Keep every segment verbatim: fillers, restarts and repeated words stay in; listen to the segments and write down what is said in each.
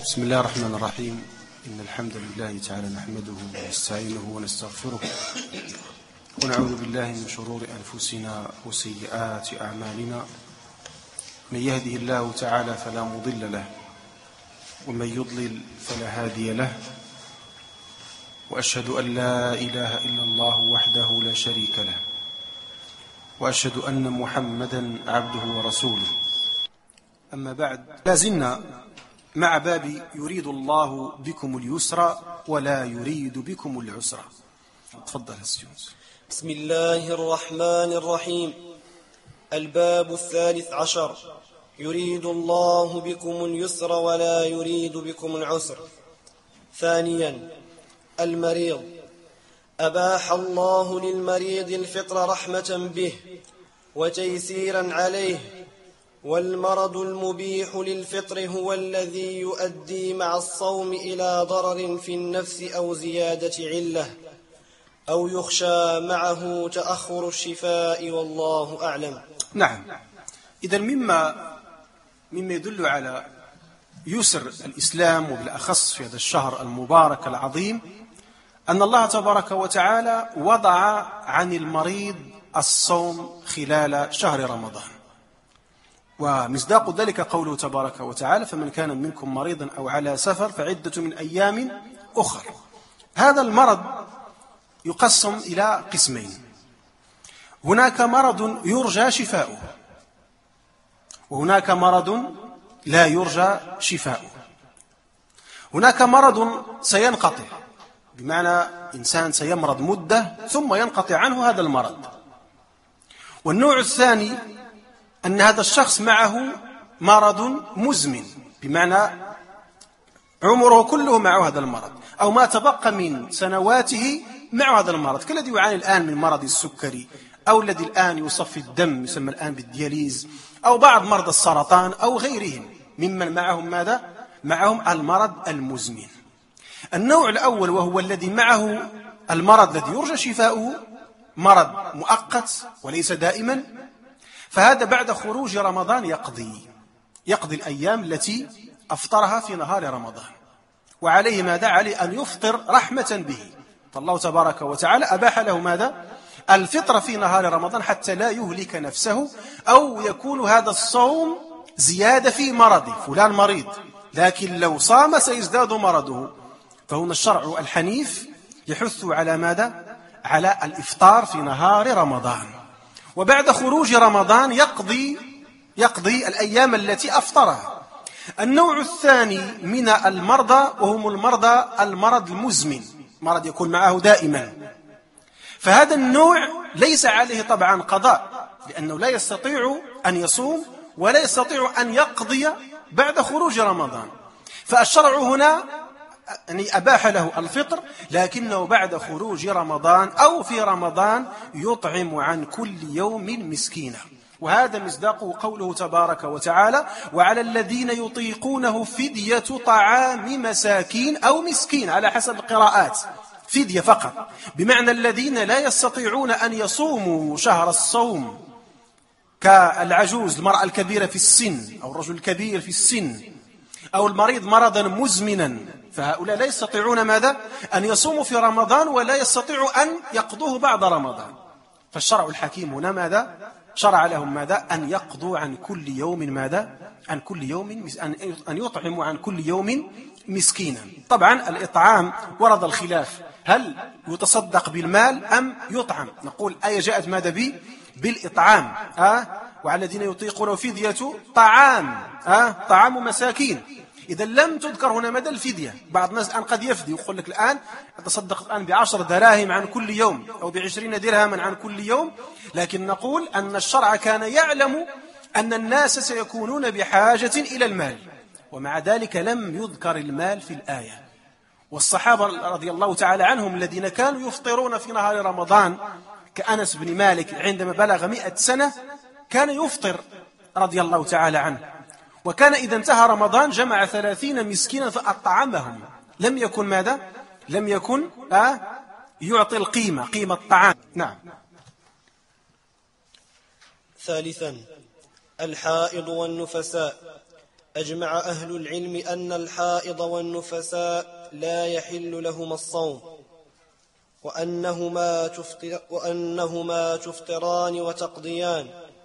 بسم الله الرحمن الرحيم. إن الحمد لله تعالى نحمده ونستعينه ونستغفره ونعوذ بالله من شرور أنفسنا وسيئات أعمالنا. من يهده الله تعالى فلا مضل له ومن يضلل فلا هادي له، وأشهد أن لا إله إلا الله وحده لا شريك له، وأشهد أن محمدا عبده ورسوله. أما بعد، لازلنا مع باب يريد الله بكم اليسر ولا يريد بكم العسر. تفضل السيوس. بسم الله الرحمن الرحيم. الباب الثالث عشر: يريد الله بكم اليسر ولا يريد بكم العسر. ثانيا، المريض. أباح الله للمريض الفطر رحمة به وتيسيرا عليه، والمرض المبيح للفطر هو الذي يؤدي مع الصوم إلى ضرر في النفس أو زيادة علة، أو يخشى معه تأخر الشفاء، والله أعلم. نعم، إذن مما مما يدل على يسر الإسلام وبالأخص في هذا الشهر المبارك العظيم أن الله تبارك وتعالى وضع عن المريض الصوم خلال شهر رمضان، ومصداق ذلك قوله تبارك وتعالى: فمن كان منكم مريضا أو على سفر فعدة من أيام أخر. هذا المرض يقسم إلى قسمين: هناك مرض يرجى شفاؤه، وهناك مرض لا يرجى شفاؤه. هناك مرض سينقطع، بمعنى إنسان سيمرض مدة ثم ينقطع عنه هذا المرض. والنوع الثاني أن هذا الشخص معه مرض مزمن، بمعنى عمره كله مع هذا المرض، أو ما تبقى من سنواته مع هذا المرض، كالذي يعاني الآن من مرض السكري، أو الذي الآن يصفي الدم يسمى الآن بالدياليز، أو بعض مرضى السرطان أو غيرهم ممن معهم ماذا؟ معهم المرض المزمن. النوع الأول وهو الذي معه المرض الذي يرجى شفاؤه، مرض مؤقت وليس دائما، فهذا بعد خروج رمضان يقضي يقضي الأيام التي أفطرها في نهار رمضان، وعليه ماذا؟ عليه أن يفطر رحمة به. فالله تبارك وتعالى أباح له ماذا؟ الفطر في نهار رمضان حتى لا يهلك نفسه، أو يكون هذا الصوم زيادة في مرضه. فلان مريض لكن لو صام سيزداد مرضه، فهنا الشرع الحنيف يحث على ماذا؟ على الإفطار في نهار رمضان، وبعد خروج رمضان يقضي يقضي الأيام التي أفطرها. النوع الثاني من المرضى وهم المرضى المرض المزمن، مرض يكون معه دائما، فهذا النوع ليس عليه طبعا قضاء، لأنه لا يستطيع أن يصوم ولا يستطيع أن يقضي بعد خروج رمضان. فالشرع هنا يعني أباح له الفطر، لكنه بعد خروج رمضان أو في رمضان يطعم عن كل يوم مسكينا. وهذا مصداقه قوله تبارك وتعالى: وعلى الذين يطيقونه فدية طعام مساكين أو مسكين، على حسب القراءات فدية فقط، بمعنى الذين لا يستطيعون أن يصوموا شهر الصوم، كالعجوز المرأة الكبيرة في السن، أو الرجل الكبير في السن، أو المريض مرضا مزمنا، فهؤلاء لا يستطيعون ماذا؟ أن يصوموا في رمضان ولا يستطيعوا أن يقضوه بعد رمضان. فالشرع الحكيم هنا ماذا؟ شرع لهم ماذا؟ أن يقضوا عن كل يوم ماذا؟ عن كل يوم أن يطعموا عن كل يوم مسكينا. طبعا الإطعام ورد الخلاف، هل يتصدق بالمال أم يطعم؟ نقول آية جاءت ماذا بي؟ بالإطعام. أه؟ وعلى الذين يطيقون فدية طعام أه؟ طعام مساكين. إذا لم تذكر هنا مدى الفدية. بعض الناس الآن قد يفدي ويقول لك الآن أتصدق الآن بعشر دراهم عن كل يوم، أو بعشرين درهما عن كل يوم، لكن نقول أن الشرع كان يعلم أن الناس سيكونون بحاجة إلى المال، ومع ذلك لم يذكر المال في الآية. والصحابة رضي الله تعالى عنهم الذين كانوا يفطرون في نهار رمضان، كأنس بن مالك عندما بلغ مئة سنة كان يفطر رضي الله تعالى عنه، وكان إذا انتهى رمضان جمع ثلاثين مسكينا فأطعمهم. لم يكن ماذا؟ لم يكن آه يعطي القيمة قيمة الطعام. نعم. ثالثا، الحائض والنفساء. أجمع أهل العلم أن الحائض والنفساء لا يحل لهما الصوم، وأنهما, تفطر وأنهما تفطران وتقضيان،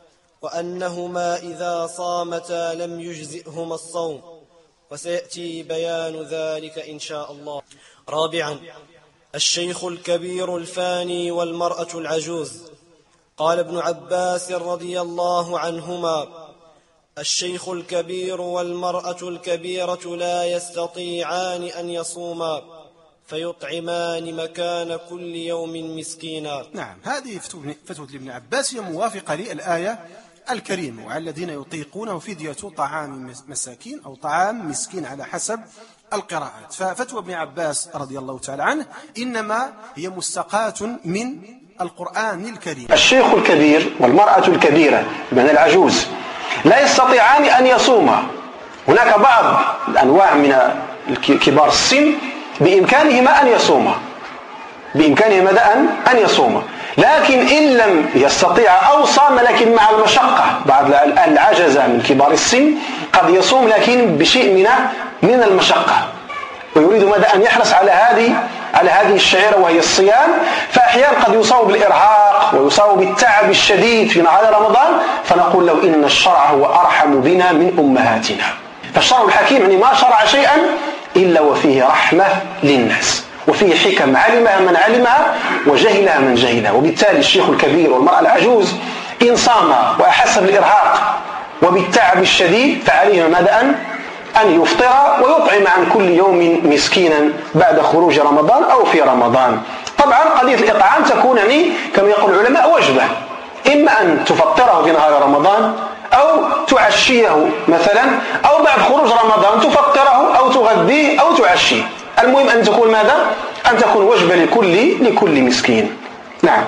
وأنهما إذا صامتا لم يجزئهما الصوم، وسيأتي بيان ذلك إن شاء الله. رابعا، الشيخ الكبير الفاني والمرأة العجوز. قال ابن عباس رضي الله عنهما: الشيخ الكبير والمرأة الكبيرة لا يستطيعان أن يصوما، فيطعمان مكان كل يوم مسكينا. نعم، هذه فتوى لابن عباس هي موافقة للآية الكريمة: وعلى الذين يطيقونه فدية طعام مساكين أو طعام مسكين على حسب القراءات. ففتوى ابن عباس رضي الله تعالى عنه إنما هي مستقاة من القرآن الكريم. الشيخ الكبير والمرأة الكبيرة بمعنى العجوز لا يستطيعان أن يصوما. هناك بعض الأنواع من كبار السن بإمكانهما أن يصوما بإمكانهما أن يصوما لكن إن لم يستطيع أو صام لكن مع المشقة. بعض العجزة من كبار السن قد يصوم لكن بشيء من من المشقة، ويريد ماذا أن يحرص على هذه على هذه الشعيرة وهي الصيام، فأحيانا قد يصاب بالإرهاق ويصاب بالتعب الشديد في نهار رمضان، فنقول له إن الشرع هو أرحم بنا من أمهاتنا. فالشرع الحكيم يعني ما شرع شيئا إلا وفيه رحمة للناس، وفيه حكم علمها من علمها وجهلها من جهلها. وبالتالي الشيخ الكبير والمرأة العجوز إن صام وأحس بالإرهاق وبالتعب الشديد فعليه ماذا أن أن يفطر ويطعم عن كل يوم مسكينا بعد خروج رمضان أو في رمضان. طبعا قضية الإطعام تكون يعني كما يقول العلماء وجبة، إما أن تفطره في نهار رمضان أو تعشيه مثلا، أو بعد خروج رمضان تفطره أو تغذيه أو تعشيه. المهم أن تكون ماذا؟ أن تكون وجبة لكل لكل مسكين. نعم.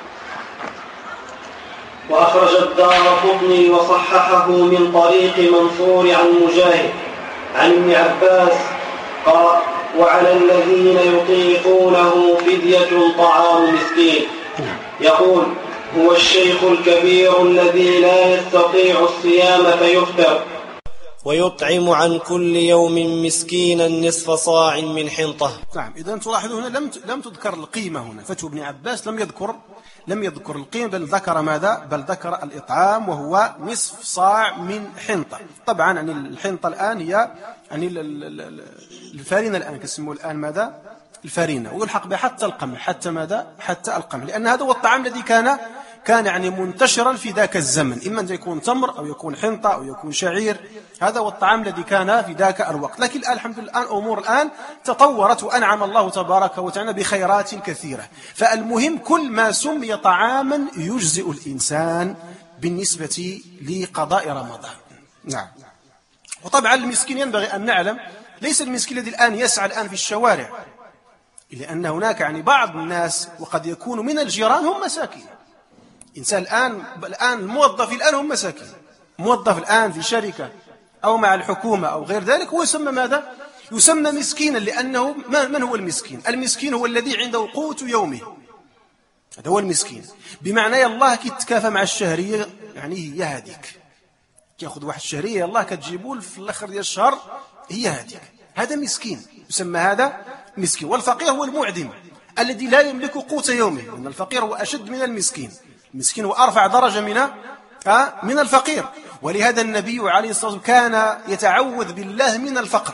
وأخرج الدارقطني وصححه من طريق منصور عن مجاهد عن ابن عباس قال: وعلى الذين يطيقونه فدية طعام مسكين. يقول: هو الشيخ الكبير الذي لا يستطيع الصيام فيفطر، ويطعم عن كل يوم مسكينا نصف صاع من حنطة. نعم، إذن تلاحظوا هنا لم لم تذكر القيمة. هنا فتوى ابن عباس لم يذكر لم يذكر القيمة، بل ذكر ماذا؟ بل ذكر الإطعام، وهو نصف صاع من حنطة. طبعا يعني الحنطة الآن هي يعني الفارينة الآن كسموه الآن ماذا؟ الفارينة، ويلحق بها حتى القمح، حتى ماذا؟ حتى القمح، لأن هذا هو الطعام الذي كان كان يعني منتشرا في ذاك الزمن، إما أن يكون تمر أو يكون حنطة أو يكون شعير. هذا هو الطعام الذي كان في ذاك الوقت. لكن الآن الحمد لله الآن أمور الآن تطورت، وأنعم الله تبارك وتعالى بخيرات كثيرة. فالمهم كل ما سمي طعاما يجزئ الإنسان بالنسبة لقضاء رمضان. نعم. وطبعا المسكين ينبغي أن نعلم ليس المسكين الذي الآن يسعى الآن في الشوارع، لأن هناك يعني بعض الناس وقد يكون من الجيران هم مساكين. إنسان الآن الآن الموظف الآن هم مساكين، موظف الآن في شركة أو مع الحكومة أو غير ذلك، هو يسمى ماذا؟ يسمى مسكينا، لأنه من هو المسكين؟ المسكين هو الذي عنده قوت يومه، هذا هو المسكين. بمعنى الله كي تكافى مع الشهرية يعني هي هذيك، ياخذ واحد الشهرية الله كتجيبوا في الآخر ديال الشهر هي هذيك، هذا مسكين، يسمى هذا مسكين. والفقير هو المعدم الذي لا يملك قوت يومه، لأن الفقير هو أشد من المسكين. المسكين هو أرفع درجة من من الفقير. ولهذا النبي عليه الصلاة والسلام كان يتعوذ بالله من الفقر،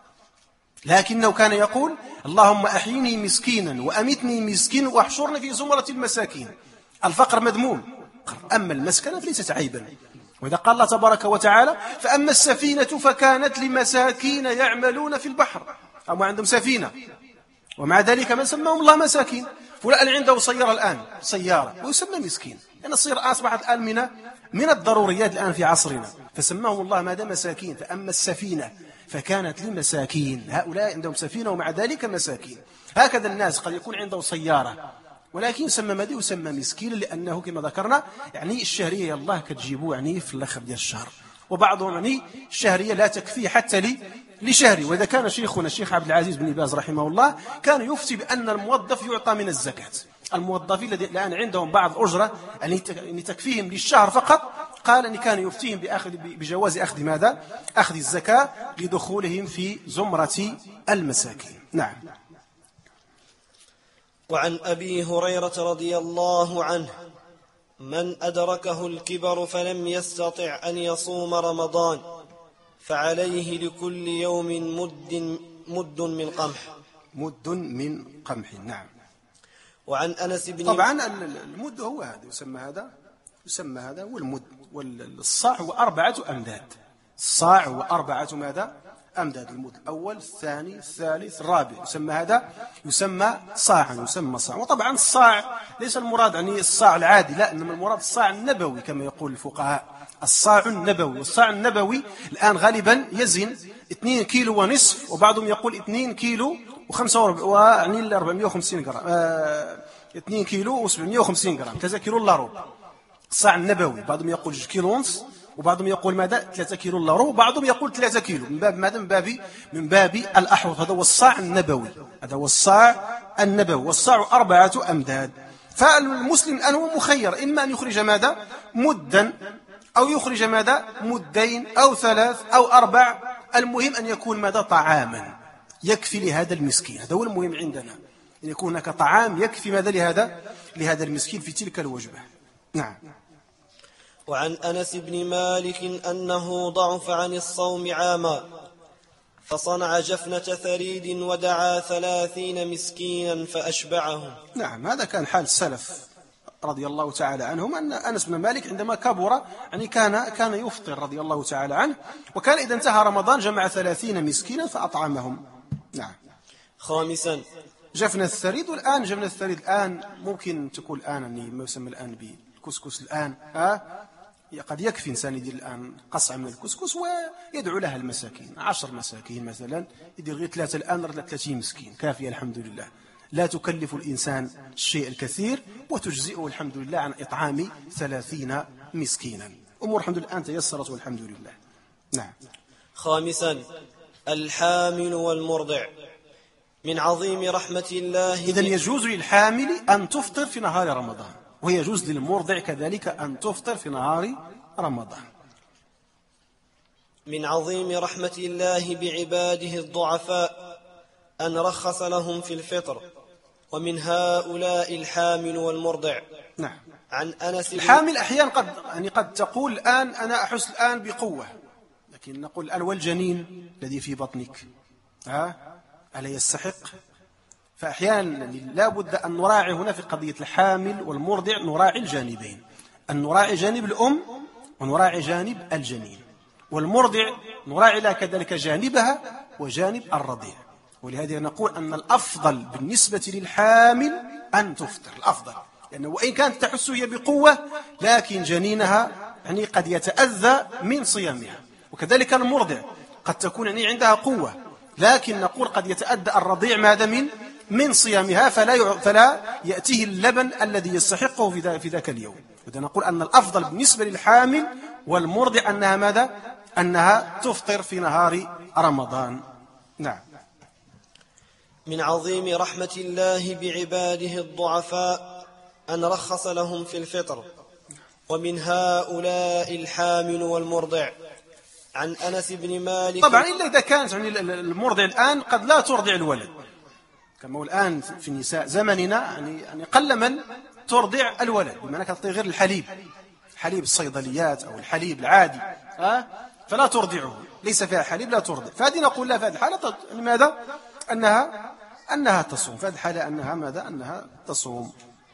لكنه كان يقول: اللهم أحيني مسكينا وأمتني مسكين واحشرني في زمرة المساكين. الفقر مذموم، أما المسكنة فليست عيبا. وإذا قال الله تبارك وتعالى: فأما السفينة فكانت لمساكين يعملون في البحر، أما عندهم سفينة، ومع ذلك من سماهم الله مساكين. فلان عنده سيارة الآن، سيارة، ويسمى مسكين، لأن السيارة أصبحت الآن من من الضروريات الآن في عصرنا، فسماهم الله ماذا؟ مساكين. فأما السفينة فكانت لمساكين، هؤلاء عندهم سفينة ومع ذلك مساكين. هكذا الناس قد يكون عنده سيارة ولكن يسمى ماذا؟ يسمى مسكين، لأنه كما ذكرنا يعني الشهرية الله كتجيبوه يعني في الآخر ديال الشهر، وبعضهم يعني الشهرية لا تكفي حتى لي لشهري. وإذا كان شيخنا الشيخ عبد العزيز بن باز رحمه الله كان يفتي بأن الموظف يعطى من الزكاة. الموظفين الذين الآن عندهم بعض أجرة يعني تكفيهم للشهر فقط، قال أن كان يفتيهم بأخذ بجواز أخذ ماذا؟ أخذ الزكاة لدخولهم في زمرة المساكين. نعم. وعن أبي هريرة رضي الله عنه: من أدركه الكبر فلم يستطع أن يصوم رمضان فعليه لكل يوم مد مد من قمح. مد من قمح. نعم. وعن أنس بن طبعا المد هو هذا، يسمى هذا يسمى هذا والمد. والصاع هو أربعة أمداد. الصاع هو أربعة ماذا؟ أمداد. المد الأول الثاني الثالث الرابع، يسمى هذا يسمى صاعا، يسمى صاع. وطبعا الصاع ليس المراد يعني الصاع العادي، لا، إنما المراد الصاع النبوي كما يقول الفقهاء، الصاع النبوي. والصاع النبوي الآن غالبا يزن اثنين كيلو ونصف، وبعضهم يقول اثنين كيلو وخمسة ويعني أربعمائة وخمسين جرام، آه اثنين كيلو وسبعمائة وخمسين جرام، كذا كيلو إلا ربع. الصاع النبوي بعضهم يقول كيلو ونص، وبعضهم يقول ماذا؟ ثلاثة كيلو إلا ربع، وبعضهم يقول ثلاثة كيلو، من باب ماذا؟ من باب من باب الأحوط. هذا هو الصاع النبوي، هذا هو الصاع النبوي. والصاع أربعة أمداد. فالمسلم الآن هو مخير، إما أن يخرج ماذا؟ مدا، أو يخرج ماذا؟ مدين أو ثلاث أو أربع. المهم أن يكون ماذا؟ طعاما يكفي لهذا المسكين. هذا هو المهم عندنا، أن يكون هناك طعام يكفي ماذا؟ لهذا لهذا المسكين في تلك الوجبة. نعم. وعن أنس بن مالك أنه ضعف عن الصوم عاما فصنع جفنة ثريد ودعا ثلاثين مسكينا فأشبعهم. نعم، هذا كان حال السلف رضي الله تعالى عنهم، أن أنس بن مالك عندما كبر يعني كان كان يفطر رضي الله تعالى عنه، وكان إذا انتهى رمضان جمع ثلاثين مسكينا فأطعمهم. نعم. خامسا جفنة الثريد. والآن جفنة الثريد الآن ممكن تقول الآن أني ما يسمى الآن بالكسكس الآن، ها قد يكفي إنسان يدير الآن قصعة من الكسكس ويدعو لها المساكين، عشر مساكين مثلا، يدير غير ثلاثة الآن رد ثلاثين مسكين، كافية الحمد لله. لا تكلف الإنسان الشيء الكثير وتجزئه الحمد لله عن إطعام ثلاثين مسكينا. أمور الحمد لله الآن تيسرت والحمد لله. نعم. خامسا الحامل والمرضع. من عظيم رحمة الله إذن يجوز للحامل أن تفطر في نهار رمضان، ويجوز للمرضع كذلك أن تفطر في نهار رمضان. من عظيم رحمة الله بعباده الضعفاء أن رخص لهم في الفطر، ومن هؤلاء الحامل والمرضع. نعم. عن أنس الحامل أحيانا قد يعني قد تقول الآن أنا أحس الآن بقوة، لكن نقول الآن والجنين الذي في بطنك ها ألا يستحق؟ فأحيانا لا بد أن نراعي هنا في قضية الحامل والمرضع، نراعي الجانبين، أن نراعي جانب الأم ونراعي جانب الجنين، والمرضع نراعي لها كذلك جانبها وجانب الرضيع. ولهذا نقول أن الأفضل بالنسبة للحامل أن تفطر، الأفضل، لأنه وإن كانت تحس هي بقوة لكن جنينها يعني قد يتأذى من صيامها، وكذلك المرضع قد تكون يعني عندها قوة لكن نقول قد يتأذى الرضيع ماذا من من صيامها، فلا فلا يأتيه اللبن الذي يستحقه في ذاك اليوم. وإذا نقول أن الأفضل بالنسبة للحامل والمرضع أنها ماذا؟ أنها تفطر في نهار رمضان. نعم. من عظيم رحمة الله بعباده الضعفاء أن رخص لهم في الفطر، ومن هؤلاء الحامل والمرضع. عن أنس بن مالك. طبعا إلا إذا كانت يعني المرضع الآن قد لا ترضع الولد، كما هو الآن في النساء زمننا يعني يعني قل من ترضع الولد، بمعنى تعطي غير الحليب، حليب الصيدليات أو الحليب العادي، ها فلا ترضعه، ليس فيها حليب لا ترضع. فهذه نقول لها في هذه الحالة لماذا؟ أنها أنها تصوم، في هذه الحالة أنها ماذا؟ أنها تصوم.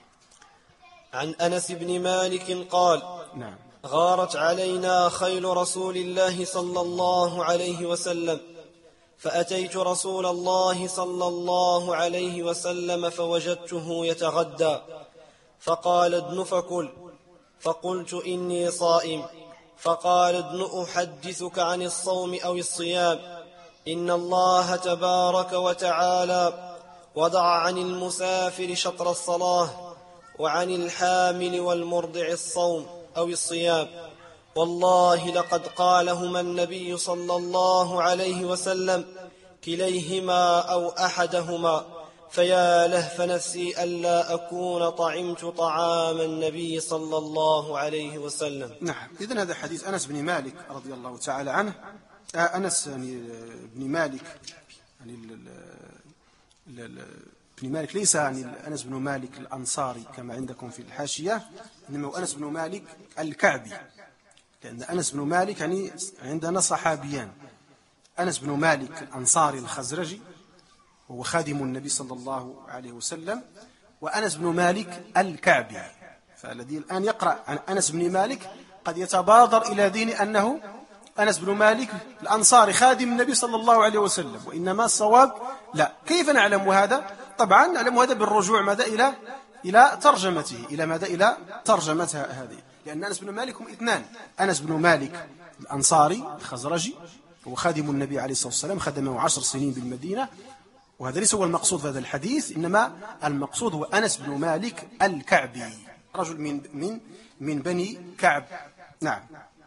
عن أنس بن مالك قال: نعم. غارت علينا خيل رسول الله صلى الله عليه وسلم، فأتيت رسول الله صلى الله عليه وسلم فوجدته يتغدى، فقال: ادن فكل. فقلت: إني صائم. فقال: ادن أحدثك عن الصوم أو الصيام. إن الله تبارك وتعالى وضع عن المسافر شطر الصلاة، وعن الحامل والمرضع الصوم أو الصيام. والله لقد قالهما النبي صلى الله عليه وسلم كليهما أو أحدهما، فيا لهف نفسي ألا أكون طعمت طعام النبي صلى الله عليه وسلم. نعم. إذن هذا حديث أنس بن مالك رضي الله تعالى عنه. أنس يعني بن مالك يعني ال ال بن مالك ليس يعني أنس بن مالك الأنصاري كما عندكم في الحاشية، إنما هو أنس بن مالك الكعبي، لأن أنس بن مالك يعني عندنا صحابيان، أنس بن مالك الأنصاري الخزرجي هو خادم النبي صلى الله عليه وسلم، وأنس بن مالك الكعبي. فالذي الآن يقرأ عن أنس بن مالك قد يتبادر إلى ذهن أنه أنس بن مالك الأنصاري خادم النبي صلى الله عليه وسلم، وإنما الصواب لا. كيف نعلم هذا؟ طبعا نعلم هذا بالرجوع ماذا إلى إلى ترجمته، إلى ماذا إلى ترجمة هذه، لأن أنس بن مالك هم اثنان، أنس بن مالك الأنصاري الخزرجي هو خادم النبي عليه الصلاة والسلام، خدمه عشر سنين بالمدينة، وهذا ليس هو المقصود في هذا الحديث، إنما المقصود هو أنس بن مالك الكعبي، رجل من من من بني كعب. نعم.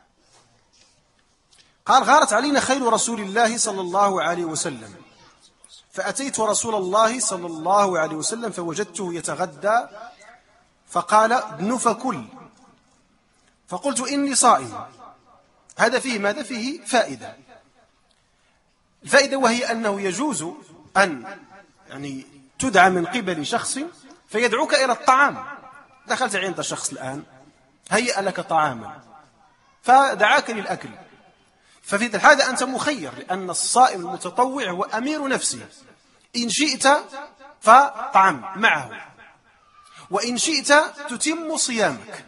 قال: غارت علينا خيل رسول الله صلى الله عليه وسلم، فأتيت رسول الله صلى الله عليه وسلم فوجدته يتغدى، فقال: ابن فكل. فقلت: إني صائم. هذا فيه ماذا؟ فيه فائدة. الفائدة وهي أنه يجوز أن يعني تدعى من قبل شخص فيدعوك إلى الطعام. دخلت عند شخص الآن هيأ لك طعاما فدعاك للأكل، ففي هذا أنت مخير، لأن الصائم المتطوع هو أمير نفسه، إن شئت فطعم معه، وإن شئت تتم صيامك،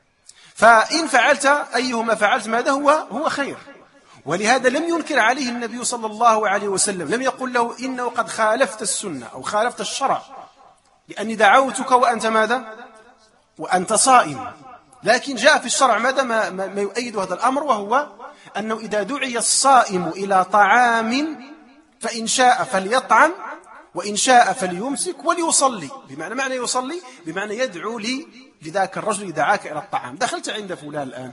فإن فعلت أيهما فعلت ماذا هو هو خير. ولهذا لم ينكر عليه النبي صلى الله عليه وسلم، لم يقل له إنه قد خالفت السنة أو خالفت الشرع، لأني دعوتك وأنت ماذا وأنت صائم. لكن جاء في الشرع ماذا ما, ما يؤيد هذا الأمر، وهو أنه إذا دعي الصائم إلى طعام فإن شاء فليطعم وإن شاء فليمسك وليصلي. بمعنى معنى يصلي بمعنى يدعو لي لذاك الرجل دعاك إلى الطعام. دخلت عند فلان الآن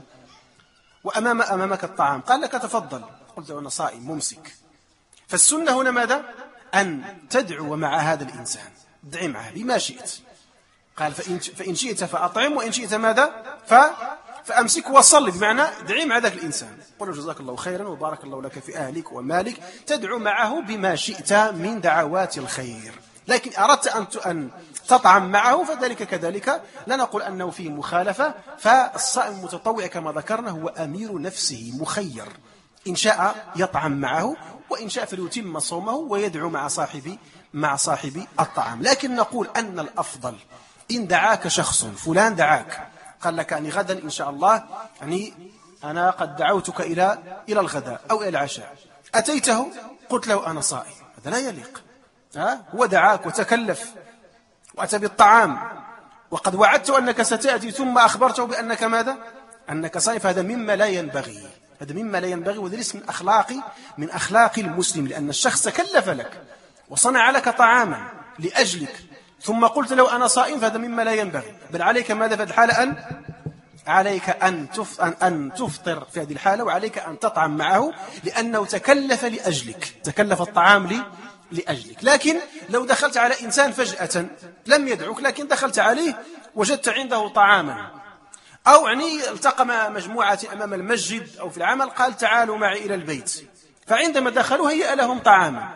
وأمام أمامك الطعام، قال لك تفضل، قلت أنا صائم ممسك. فالسنة هنا ماذا؟ أن تدعو مع هذا الإنسان، ادعي معه بما شئت. قال فإن, فإن شئت فأطعم وإن شئت ماذا ف... فأمسك وصلي، بمعنى ادعي مع ذاك الإنسان، قل جزاك الله خيرا وبارك الله لك في أهلك ومالك، تدعو معه بما شئت من دعوات الخير. لكن أردت أن أن تطعم معه فذلك كذلك، لا نقول أنه فيه مخالفة. فالصائم المتطوع كما ذكرنا هو أمير نفسه مخير، إن شاء يطعم معه وإن شاء فليتم صومه ويدعو مع صاحب مع صاحب الطعام. لكن نقول أن الأفضل إن دعاك شخص، فلان دعاك قال لك أني غدا إن شاء الله يعني أنا قد دعوتك إلى إلى الغداء أو إلى العشاء، أتيته قلت له أنا صائم، هذا لا يليق. ها؟ هو دعاك وتكلف وأتى بالطعام وقد وعدت أنك ستأتي، ثم أخبرته بأنك ماذا؟ أنك صائم، فهذا مما لا ينبغي، هذا مما لا ينبغي، وذلك من أخلاق من أخلاق المسلم، لأن الشخص تكلف لك وصنع لك طعاما لأجلك ثم قلت له أنا صائم، فهذا مما لا ينبغي. بل عليك ماذا في هذه الحالة؟ أن عليك أن تف... أن... أن تفطر في هذه الحالة، وعليك أن تطعم معه، لأنه تكلف لأجلك، تكلف الطعام لي لأجلك. لكن لو دخلت على إنسان فجأة لم يدعوك، لكن دخلت عليه وجدت عنده طعاما، أو يعني التقى مع مجموعة أمام المسجد أو في العمل، قال تعالوا معي إلى البيت، فعندما دخلوا هيأ لهم طعاما،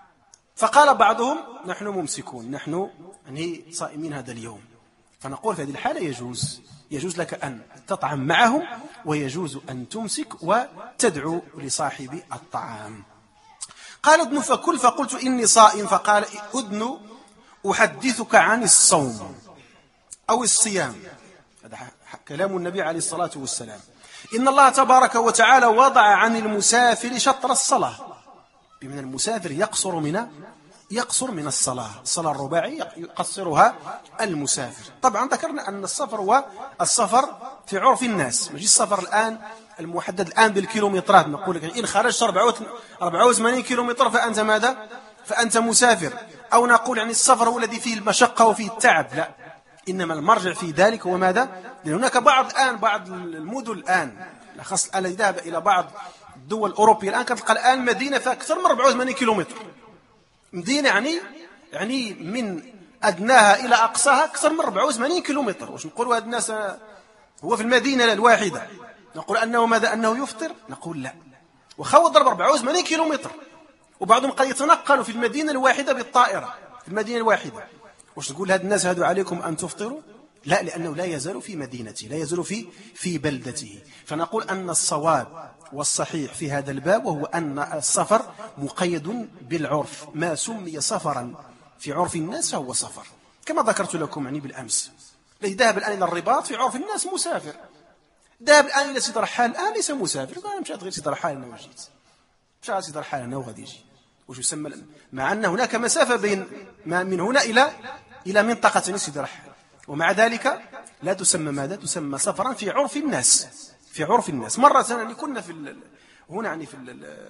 فقال بعضهم نحن ممسكون، نحن يعني صائمين هذا اليوم، فنقول في هذه الحالة يجوز يجوز لك أن تطعم معهم، ويجوز أن تمسك وتدعو لصاحب الطعام. قال ابن فكل فقلت إني صائم، فقال أذن أحدثك عن الصوم أو الصيام. هذا كلام النبي عليه الصلاة والسلام. إن الله تبارك وتعالى وضع عن المسافر شطر الصلاة، بمن المسافر يقصر من يقصر من الصلاة، الصلاة الرباعية يقصرها المسافر. طبعا ذكرنا أن السفر هو السفر في عرف الناس، مش السفر الآن المحدد الآن بالكيلومترات، نقول لك إن خرجت أربعة وثمانين كيلومتر فأنت ماذا؟ فأنت مسافر. أو نقول يعني السفر هو الذي فيه المشقة وفيه التعب، لا، إنما المرجع في ذلك هو ماذا؟ لأن هناك بعض الآن بعض المدن الآن، خاصة الذي ذهب إلى بعض الدول الأوروبية الآن، كتلقى الآن مدينة فأكثر من أربعة وثمانين كيلومتر، مدينة يعني يعني من أدناها إلى أقصاها أكثر من أربعة وثمانين كيلومتر. واش نقولوا هذا الناس هو في المدينة الواحدة نقول أنه ماذا أنه يفطر؟ نقول لا، وخاو ضرب أربعة وثمانين كيلومتر، وبعضهم قد يتنقل في المدينة الواحدة بالطائرة في المدينة الواحدة. واش نقول هاد الناس هادو عليكم أن تفطروا؟ لا، لأنه لا يزال في مدينته، لا يزال في في بلدته. فنقول أن الصواب والصحيح في هذا الباب وهو أن السفر مقيد بالعرف، ما سمي سفرا في عرف الناس فهو سفر، كما ذكرت لكم يعني بالأمس. الذي ذهب الآن إلى الرباط في عرف الناس مسافر، ذهب الآن إلى سيد رحال الآن ليس مسافر، قال مشات غير سيد رحال أنا وجيت، مشات سيد رحال أنا وغادي يجي، وش يسمى، مع أن هناك مسافة بين ما من هنا إلى إلى منطقة سيد رحال، ومع ذلك لا تسمى ماذا؟ تسمى سفرا في عرف الناس، في عرف الناس. مرة يعني كنا في هنا يعني في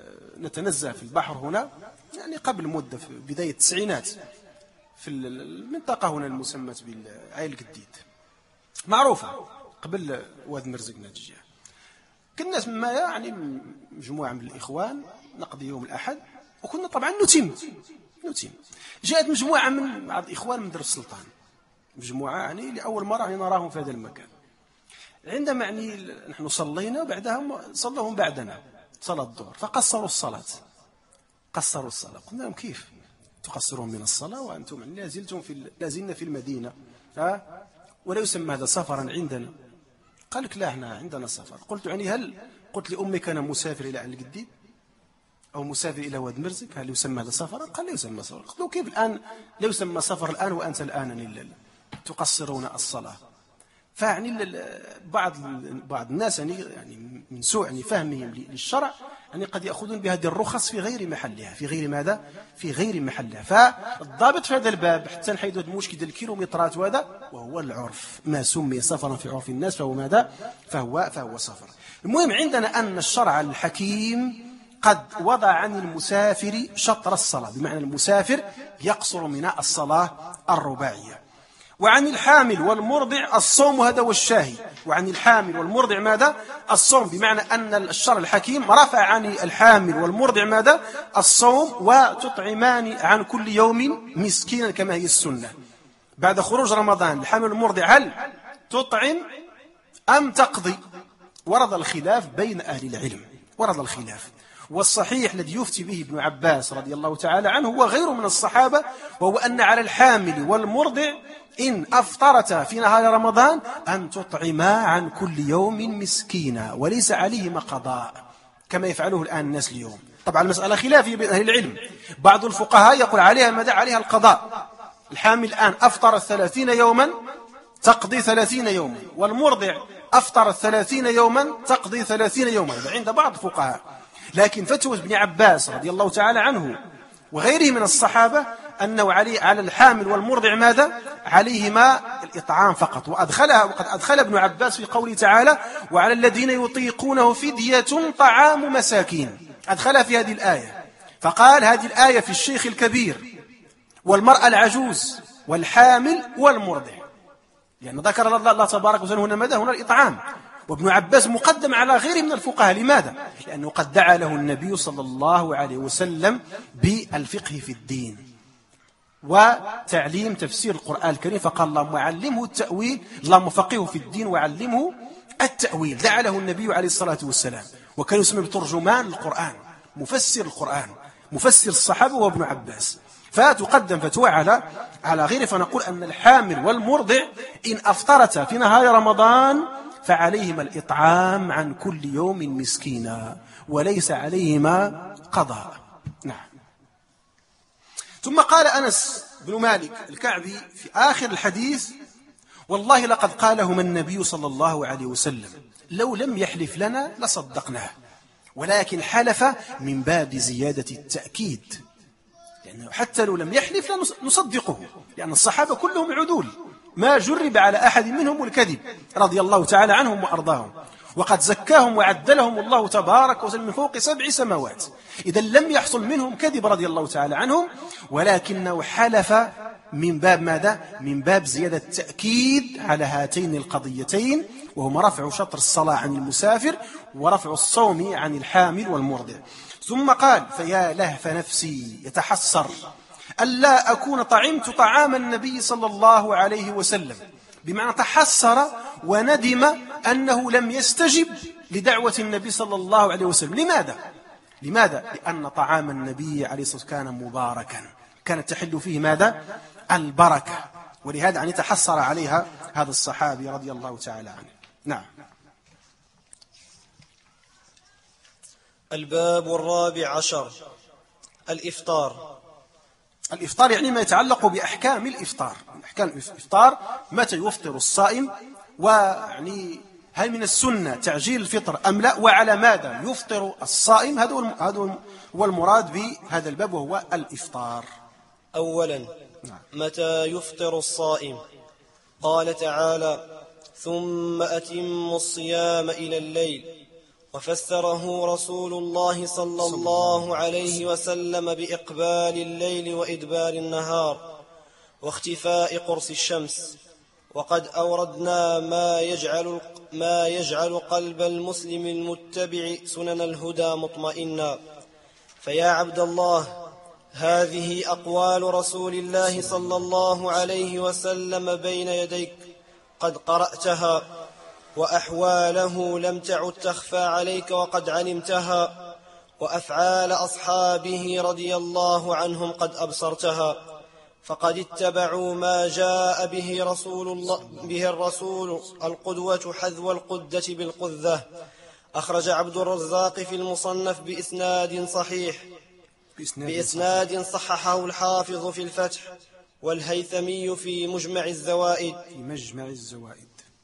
نتنزه في البحر هنا يعني قبل مدة في بداية التسعينات في المنطقة هنا المسمى بالعين الجديد، معروفة قبل واد مرزق ناتجاه. كنا ما يعني مجموعة من الإخوان نقضي يوم الأحد، وكنا طبعا نتم نتم جاءت مجموعة من بعض الإخوان من در السلطان، مجموعة يعني لأول مرة يعني نراهم في هذا المكان. عندما يعني نحن صلينا وبعدها صلوهم بعدنا صلاة الظهر، فقصروا الصلاة قصروا الصلاة. قلنا لهم كيف تقصرون من الصلاة وأنتم يعني لازلتم في لازلنا في المدينة، ها ولا يسمى هذا سفرا عندنا؟ قال لك لا احنا عندنا سفر. قلت يعني هل قلت لأمك أنا مسافر إلى عين الجديد أو مسافر إلى واد مرزق، هل يسمى هذا سفرا؟ قال لا يسمى سفرا. قلت له كيف الآن لا يسمى سفر الآن وأنت الآن تقصرون الصلاة؟ فيعني بعض بعض الناس يعني يعني من سوء يعني فهمهم للشرع يعني قد يأخذون بهذه الرخص في غير محلها، في غير ماذا؟ في غير محلها. فالضابط في هذا الباب حتى نحيد هذا المشكل ديال الكيلومترات وهذا وهو العرف، ما سمي سفرا في عرف الناس فهو ماذا؟ فهو فهو سفر. المهم عندنا أن الشرع الحكيم قد وضع عن المسافر شطر الصلاة، بمعنى المسافر يقصر من الصلاة الرباعية. وعن الحامل والمرضع الصوم، هذا هو الشاهي. وعن الحامل والمرضع ماذا؟ الصوم، بمعنى أن الشرع الحكيم رفع عن الحامل والمرضع ماذا؟ الصوم، وتطعمان عن كل يوم مسكينا كما هي السنة. بعد خروج رمضان الحامل والمرضع هل تطعم أم تقضي؟ ورد الخلاف بين أهل العلم، ورد الخلاف، والصحيح الذي يفتي به ابن عباس رضي الله تعالى عنه وغيره من الصحابة، وهو أن على الحامل والمرضع إن أفطرتا في نهار رمضان أن تطعما عن كل يوم مسكينا، وليس عليهما قضاء كما يفعله الآن الناس اليوم. طبعا المسألة خلافية بين أهل العلم، بعض الفقهاء يقول عليها ماذا؟ عليها القضاء. الحامل الآن أفطر ثلاثين يوما تقضي ثلاثين يوما، والمرضع أفطر ثلاثين يوما تقضي ثلاثين يوما، عند بعض الفقهاء. لكن فتوى ابن عباس رضي الله تعالى عنه وغيره من الصحابة أنه عليه على الحامل والمرضع ماذا؟ عليهما الإطعام فقط. وأدخلها وقد أدخل ابن عباس في قوله تعالى وعلى الذين يطيقونه فدية طعام مساكين، أدخلها في هذه الآية، فقال هذه الآية في الشيخ الكبير والمرأة العجوز والحامل والمرضع، لأن يعني ذكر الله تبارك وتعالى هنا ماذا؟ هنا الإطعام. وابن عباس مقدم على غيره من الفقهاء، لماذا؟ لأنه قد دعا له النبي صلى الله عليه وسلم بالفقه في الدين وتعليم تفسير القرآن الكريم، فقال اللهم علمه التأويل، اللهم فقهه في الدين وعلمه التأويل. دعا له النبي عليه الصلاة والسلام، وكان يسمى بترجمان القرآن، مفسر القرآن، مفسر الصحابة وابن عباس. فتقدم فتوى على على غيره، فنقول أن الحامل والمرضع إن أفطرتا في نهار رمضان فعليهما الإطعام عن كل يوم مسكينا، وليس عليهما قضاء. نعم. ثم قال أنس بن مالك الكعبي في آخر الحديث والله لقد قالهما النبي صلى الله عليه وسلم لو لم يحلف لنا لصدقناه، ولكن حلف من باب زيادة التأكيد، لأنه حتى لو لم يحلف لنصدقه، لأن الصحابة كلهم عدول، ما جرب على أحد منهم الكذب رضي الله تعالى عنهم وأرضاهم، وقد زكاهم وعدلهم الله تبارك وتعالى من فوق سبع سماوات. إذا لم يحصل منهم كذب رضي الله تعالى عنهم، ولكنه حلف من باب ماذا؟ من باب زيادة التأكيد على هاتين القضيتين، وهما رفع شطر الصلاة عن المسافر ورفع الصوم عن الحامل والمرضع. ثم قال فيا لهف نفسي، يتحسر ألا أكون طعمت طعام النبي صلى الله عليه وسلم، بمعنى تحسر وندم أنه لم يستجب لدعوة النبي صلى الله عليه وسلم. لماذا؟ لماذا؟ لأن طعام النبي عليه الصلاة والسلام كان مباركا، كانت تحل فيه ماذا؟ البركة، ولهذا يعني تحسر عليها هذا الصحابي رضي الله تعالى عنه. نعم. الباب الرابع عشر، الإفطار. الإفطار يعني ما يتعلق بأحكام الإفطار. أحكام الإفطار متى يفطر الصائم، ويعني هل من السنة تعجيل الفطر أم لا، وعلى ماذا يفطر الصائم. هذا هو المراد بهذا الباب وهو الإفطار. أولا، نعم. متى يفطر الصائم؟ قال تعالى: ثم أتموا الصيام إلى الليل، وفسره رسول الله صلى الله عليه وسلم بإقبال الليل وإدبار النهار واختفاء قرص الشمس. وقد أوردنا ما يجعل, ما يجعل قلب المسلم المتبع سنن الهدى مطمئنا. فيا عبد الله، هذه أقوال رسول الله صلى الله عليه وسلم بين يديك قد قرأتها، وأحواله لم تعد تخفى عليك وقد علمتها، وأفعال أصحابه رضي الله عنهم قد أبصرتها، فقد اتبعوا ما جاء به رسول الله به الرسول القدوة حذو القدة بالقذة. أخرج عبد الرزاق في المصنف بإسناد صحيح بإسناد صححه الحافظ في الفتح، والهيثمي في مجمع الزوائد في مجمع الزوائد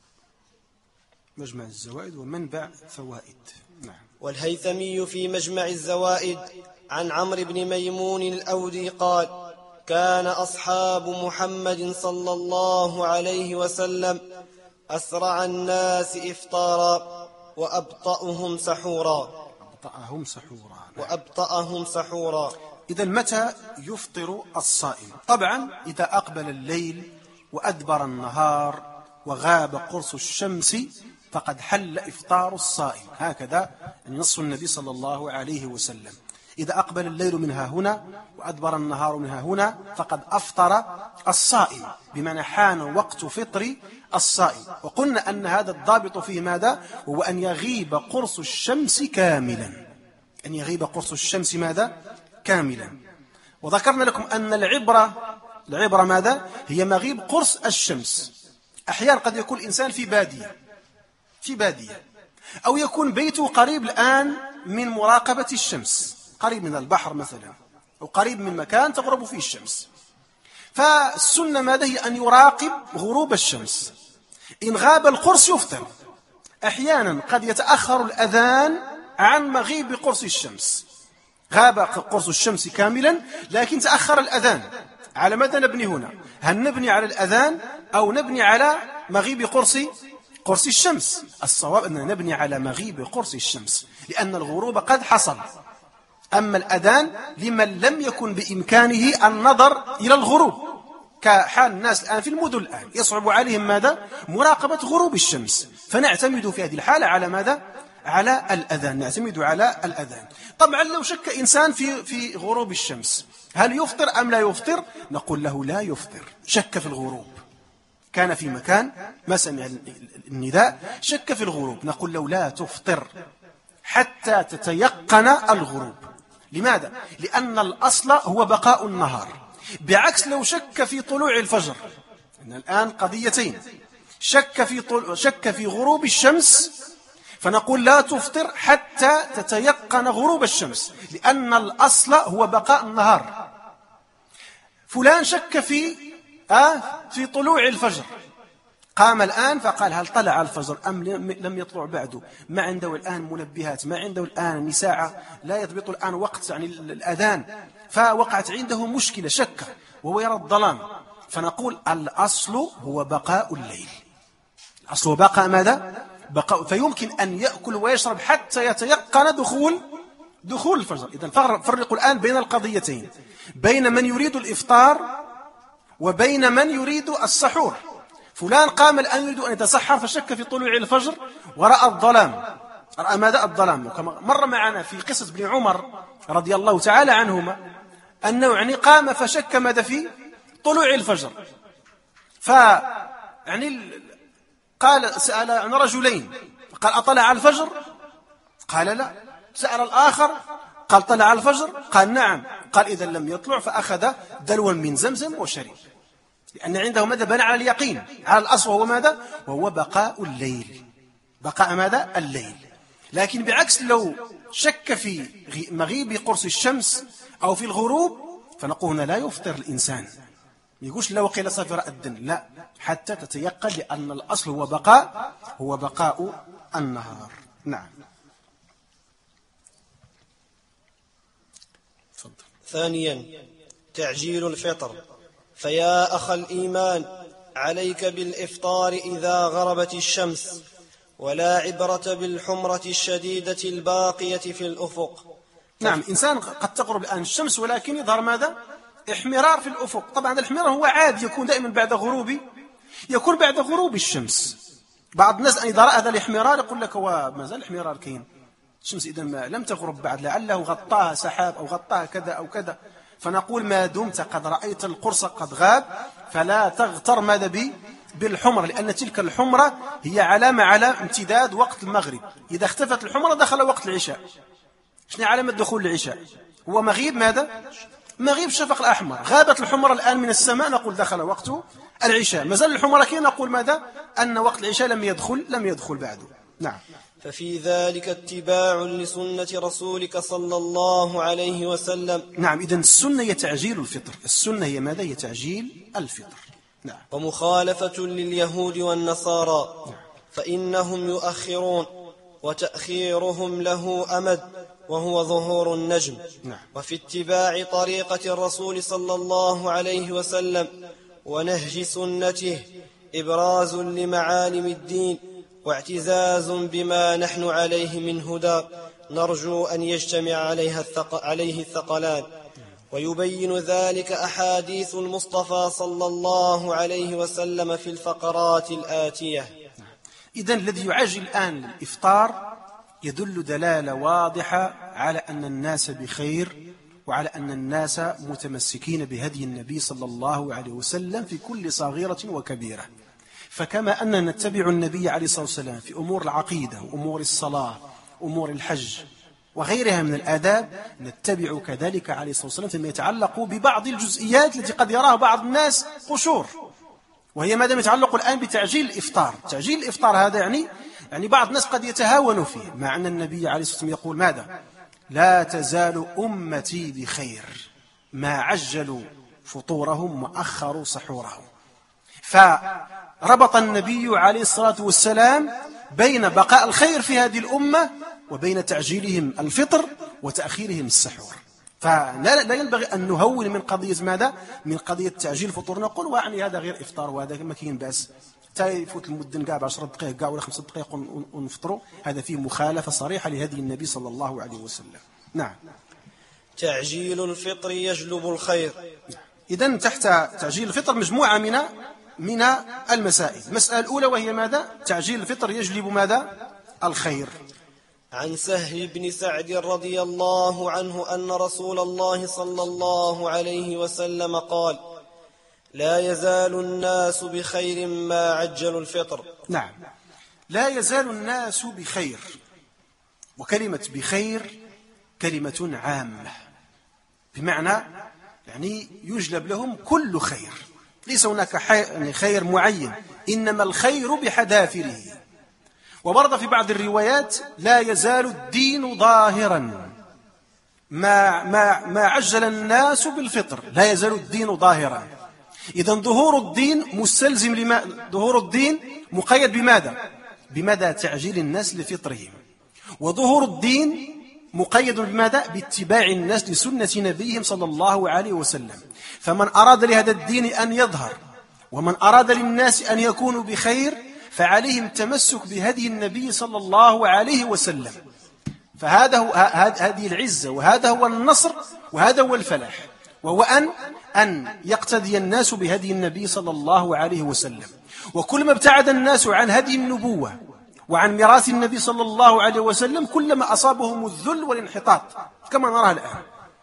مجمع الزوائد ومنبع فوائد. نعم. والهيثمي في مجمع الزوائد عن عمرو بن ميمون الأودي قال: كان أصحاب محمد صلى الله عليه وسلم أسرع الناس إفطارا وأبطأهم سحورا أبطأهم سحورا وأبطأهم سحورا. إذا متى يفطر الصائم؟ طبعا إذا أقبل الليل وأدبر النهار وغاب قرص الشمس فقد حل إفطار الصائم، هكذا نص النبي صلى الله عليه وسلم. إذا أقبل الليل منها هنا وأدبر النهار منها هنا فقد أفطر الصائم، بمعنى حان وقت فطر الصائم. وقلنا أن هذا الضابط فيه ماذا؟ هو أن يغيب قرص الشمس كاملا، أن يغيب قرص الشمس ماذا؟ كاملا. وذكرنا لكم أن العبرة العبرة ماذا؟ هي مغيب قرص الشمس. أحيانا قد يكون الإنسان في بادية في بادية أو يكون بيته قريب الآن من مراقبة الشمس، قريب من البحر مثلا، أو قريب من مكان تغرب فيه الشمس. فالسنة ماذا؟ هي أن يراقب غروب الشمس. إن غاب القرص يفطر. أحيانا قد يتأخر الأذان عن مغيب قرص الشمس، غاب قرص الشمس كاملا لكن تأخر الأذان. على ماذا نبني هنا؟ هل نبني على الأذان أو نبني على مغيب قرص قرص الشمس؟ الصواب أننا نبني على مغيب قرص الشمس، لأن الغروب قد حصل. أما الأذان لمن لم يكن بإمكانه النظر إلى الغروب، كحال الناس الآن في المدن الآن يصعب عليهم ماذا؟ مراقبة غروب الشمس، فنعتمد في هذه الحالة على ماذا؟ على الأذان، نعتمد على الأذان. طبعا لو شك إنسان في في غروب الشمس هل يفطر أم لا يفطر؟ نقول له لا يفطر. شك في الغروب، كان في مكان ما سمع النداء، شك في الغروب، نقول له لا تفطر حتى تتيقن الغروب. لماذا؟ لأن الأصل هو بقاء النهار، بعكس لو شك في طلوع الفجر. إن الآن قضيتين، شك في طل... شك في غروب الشمس، فنقول لا تفطر حتى تتيقن غروب الشمس، لأن الأصل هو بقاء النهار. فلان شك في آه في طلوع الفجر، قام الآن فقال هل طلع الفجر أم لم يطلع بعده؟ ما عنده الآن منبهات، ما عنده الآن ساعة، لا يضبط الآن وقت يعني الأذان، فوقعت عنده مشكلة، شك وهو يرى الظلام. فنقول الأصل هو بقاء الليل، الأصل هو بقاء ماذا؟ بقاء. فيمكن أن يأكل ويشرب حتى يتيقن دخول دخول الفجر. إذن فرقوا الآن بين القضيتين، بين من يريد الإفطار وبين من يريد السحور. فلان قام الآن يريد أن يتسحر فشك في طلوع الفجر ورأى الظلام، رأى ماذا؟ الظلام. كما مر معنا في قصة ابن عمر رضي الله تعالى عنهما أنه يعني قام فشك ماذا في طلوع الفجر، ف يعني قال سأل عن رجلين قال أطلع الفجر؟ قال لا. سأل الآخر قال طلع الفجر؟ قال نعم. قال إذا لم يطلع، فأخذ دلوا من زمزم وشرب، لأن عنده ماذا؟ بنى على اليقين، على الأصل وهو ماذا؟ وهو بقاء الليل، بقاء ماذا؟ الليل. لكن بعكس لو شك في مغيب قرص الشمس أو في الغروب فنقول هنا لا يفطر الإنسان، يقولش لو قيل صفر الدن، لا، حتى تتيقن، لأن الأصل هو بقاء هو بقاء النهار. نعم. فضل. ثانيا تعجيل الفطر. فيا أخ الإيمان، عليك بالإفطار إذا غربت الشمس، ولا عبرة بالحمرة الشديدة الباقية في الأفق. نعم، إنسان قد تغرب الآن الشمس ولكن يظهر ماذا؟ احمرار في الأفق. طبعا هذا الاحمرار هو عادي، يكون دائما بعد غروب يكون بعد غروب الشمس. بعض الناس إذا رأى هذا الاحمرار يقول لك هو ما زال الاحمرار كاين، الشمس إذا ما لم تغرب بعد، لعله غطاها سحاب أو غطاها كذا أو كذا. فنقول ما دمت قد رأيت القرص قد غاب فلا تغتر ماذا بي بالحمرة، لأن تلك الحمرة هي علامة على امتداد وقت المغرب. إذا اختفت الحمرة دخل وقت العشاء. شنو علامة دخول العشاء؟ هو مغيب ماذا؟ مغيب الشفق الأحمر. غابت الحمرة الآن من السماء نقول دخل وقت العشاء. ما زال الحمرة كي نقول ماذا؟ أن وقت العشاء لم يدخل لم يدخل بعده. نعم. ففي ذلك اتباع لسنة رسولك صلى الله عليه وسلم. نعم، إذن السنة هي تعجيل الفطر. السنة هي ماذا؟ هي تعجيل الفطر. نعم. ومخالفة لليهود والنصارى، نعم. فإنهم يؤخرون وتأخيرهم له أمد، وهو ظهور النجم. نعم. وفي اتباع طريقة الرسول صلى الله عليه وسلم ونهج سنته إبراز لمعالم الدين واعتزاز بما نحن عليه من هدى، نرجو أن يجتمع عليها الثق... عليه الثقلان. ويبين ذلك أحاديث المصطفى صلى الله عليه وسلم في الفقرات الآتية. إذن الذي يعجل الآن الإفطار يدل دلالة واضحة على أن الناس بخير، وعلى أن الناس متمسكين بهدي النبي صلى الله عليه وسلم في كل صغيرة وكبيرة. فكما أننا نتبع النبي عليه الصلاة والسلام في أمور العقيدة وأمور الصلاة وأمور الحج وغيرها من الآداب، نتبع كذلك عليه الصلاة والسلام فيما يتعلق ببعض الجزئيات التي قد يراها بعض الناس قشور، وهي ما دام يتعلق الآن بتعجيل الإفطار. تعجيل الإفطار هذا يعني يعني بعض الناس قد يتهاون فيه، مع أن النبي عليه الصلاة والسلام يقول ماذا؟ لا تزال أمتي بخير ما عجلوا فطورهم وأخروا سحورهم. فربط النبي عليه الصلاة والسلام بين بقاء الخير في هذه الأمة وبين تعجيلهم الفطر وتأخيرهم السحور. فلا لا ينبغي أن نهون من قضية ماذا؟ من قضية تعجيل الفطور، نقول وعني هذا غير إفطار وهذا ما كاين بأس، حتى يفوت المدن كاع بعشر دقائق كاع ولا خمسة دقائق ونفطروا. هذا فيه مخالفة صريحة لهدي النبي صلى الله عليه وسلم. نعم. تعجيل الفطر يجلب الخير. إذن تحت تعجيل الفطر مجموعة من من المسائل. المسألة الأولى وهي ماذا؟ تعجيل الفطر يجلب ماذا؟ الخير. عن سهل بن سعد رضي الله عنه أن رسول الله صلى الله عليه وسلم قال: لا يزال الناس بخير ما عجلوا الفطر. نعم، لا يزال الناس بخير، وكلمة بخير كلمة عامة، بمعنى يعني يجلب لهم كل خير، ليس هناك خير معين، إنما الخير بحذافره. وورد في بعض الروايات: لا يزال الدين ظاهرا ما, ما, ما عجل الناس بالفطر، لا يزال الدين ظاهرا. إذن ظهور الدين مستلزم لما ظهور الدين مقيد بماذا؟ بمدى تعجيل الناس لفطرهم. وظهور الدين مقيد بماذا؟ باتباع الناس لسنة نبيهم صلى الله عليه وسلم. فمن أراد لهذا الدين أن يظهر ومن أراد للناس أن يكونوا بخير فعليهم التمسك بهدي النبي صلى الله عليه وسلم. فهذا هو هذه العزة، وهذا هو النصر، وهذا هو الفلاح، وهو أن أن يقتدي الناس بهدي النبي صلى الله عليه وسلم. وكلما ابتعد الناس عن هدي النبوة وعن ميراث النبي صلى الله عليه وسلم كلما أصابهم الذل والانحطاط كما نراه الآن.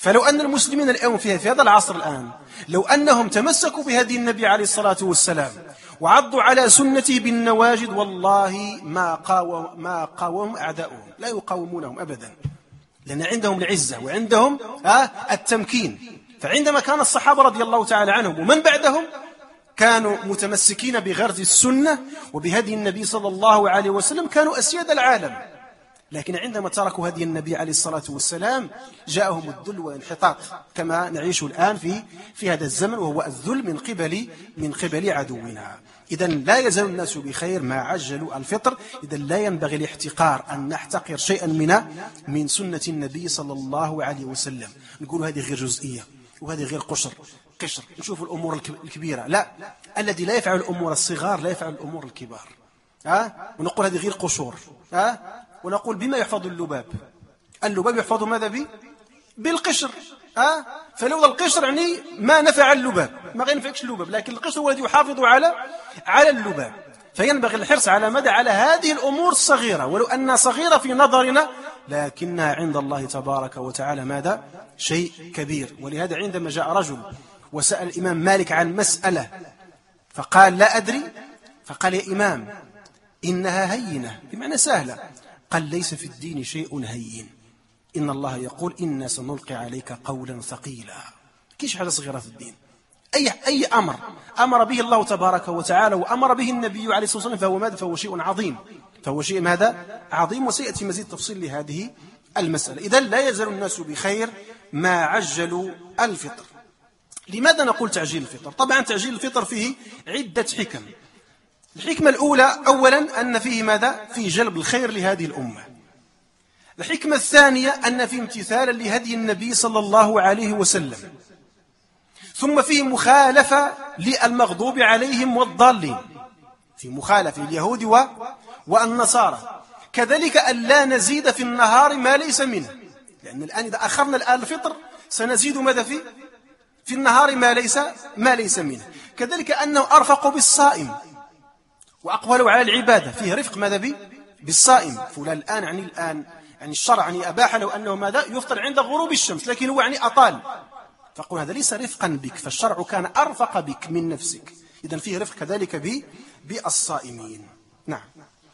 فلو أن المسلمين اليوم في هذا العصر الآن لو أنهم تمسكوا بهدي النبي عليه الصلاة والسلام وعضوا على سنته بالنواجد والله ما قاوم ما قاومهم أعداؤهم، لا يقاومونهم أبدا، لأن عندهم العزة وعندهم التمكين. فعندما كان الصحابة رضي الله تعالى عنهم ومن بعدهم كانوا متمسكين بغرز السنة وبهدي النبي صلى الله عليه وسلم كانوا أسياد العالم. لكن عندما تركوا هدي النبي عليه الصلاة والسلام جاءهم الذل والانحطاط كما نعيش الآن في في هذا الزمن، وهو الذل من قبل من قبل عدونا. إذا لا يزال الناس بخير ما عجلوا الفطر. إذا لا ينبغي الاحتقار أن نحتقر شيئا من من سنة النبي صلى الله عليه وسلم، نقول هذه غير جزئية وهذه غير قشر قشر نشوف الأمور الكبيرة. لا، الذي لا يفعل الأمور الصغار لا يفعل الأمور الكبار. ها ونقول هذه غير قشور. ها ونقول بما يحفظ اللباب؟ اللباب يحفظ ماذا به؟ بالقشر. أه؟ فلولا القشر يعني ما نفع اللباب، ما غير ينفعكش اللباب، لكن القشر هو الذي يحافظ على على اللباب. فينبغي الحرص على مدى على هذه الأمور الصغيرة، ولو أنها صغيرة في نظرنا لكنها عند الله تبارك وتعالى ماذا؟ شيء كبير. ولهذا عندما جاء رجل وسأل الإمام مالك عن مسألة فقال لا أدري، فقال يا إمام إنها هينة بمعنى سهلة، قال ليس في الدين شيء هين، إن الله يقول إنا سنلقي عليك قولا ثقيلا. كيش حاجة صغيرة في الدين؟ أي أي أمر أمر به الله تبارك وتعالى وأمر به النبي عليه الصلاة والسلام فهو ماذا؟ فهو شيء عظيم، فهو شيء ماذا؟ عظيم. وسيأتي مزيد تفصيل لهذه المسألة. إذن لا يزال الناس بخير ما عجلوا الفطر. لماذا نقول تعجيل الفطر؟ طبعا تعجيل الفطر فيه عدة حكم. الحكمة الأولى أولا أن فيه ماذا؟ فيه جلب الخير لهذه الأمة. الحكمة الثانية أن فيه امتثالا لهدي النبي صلى الله عليه وسلم. ثم فيه مخالفة للمغضوب عليهم والضالين، في مخالفة اليهود والنصارى. كذلك أن لا نزيد في النهار ما ليس منه، لأن الآن إذا أخرنا الآن الفطر سنزيد ماذا فيه؟ في النهار ما ليس ما ليس منه. كذلك أنه أرفق بالصائم وأقوله على العبادة، فيه رفق ماذا به؟ بالصائم. فلان الآن يعني الآن يعني الشرع يعني أباح له أنه ماذا؟ يفطر عند غروب الشمس، لكن هو يعني أطال، فقل هذا ليس رفقا بك، فالشرع كان أرفق بك من نفسك. إذن فيه رفق كذلك به بالصائمين. نعم.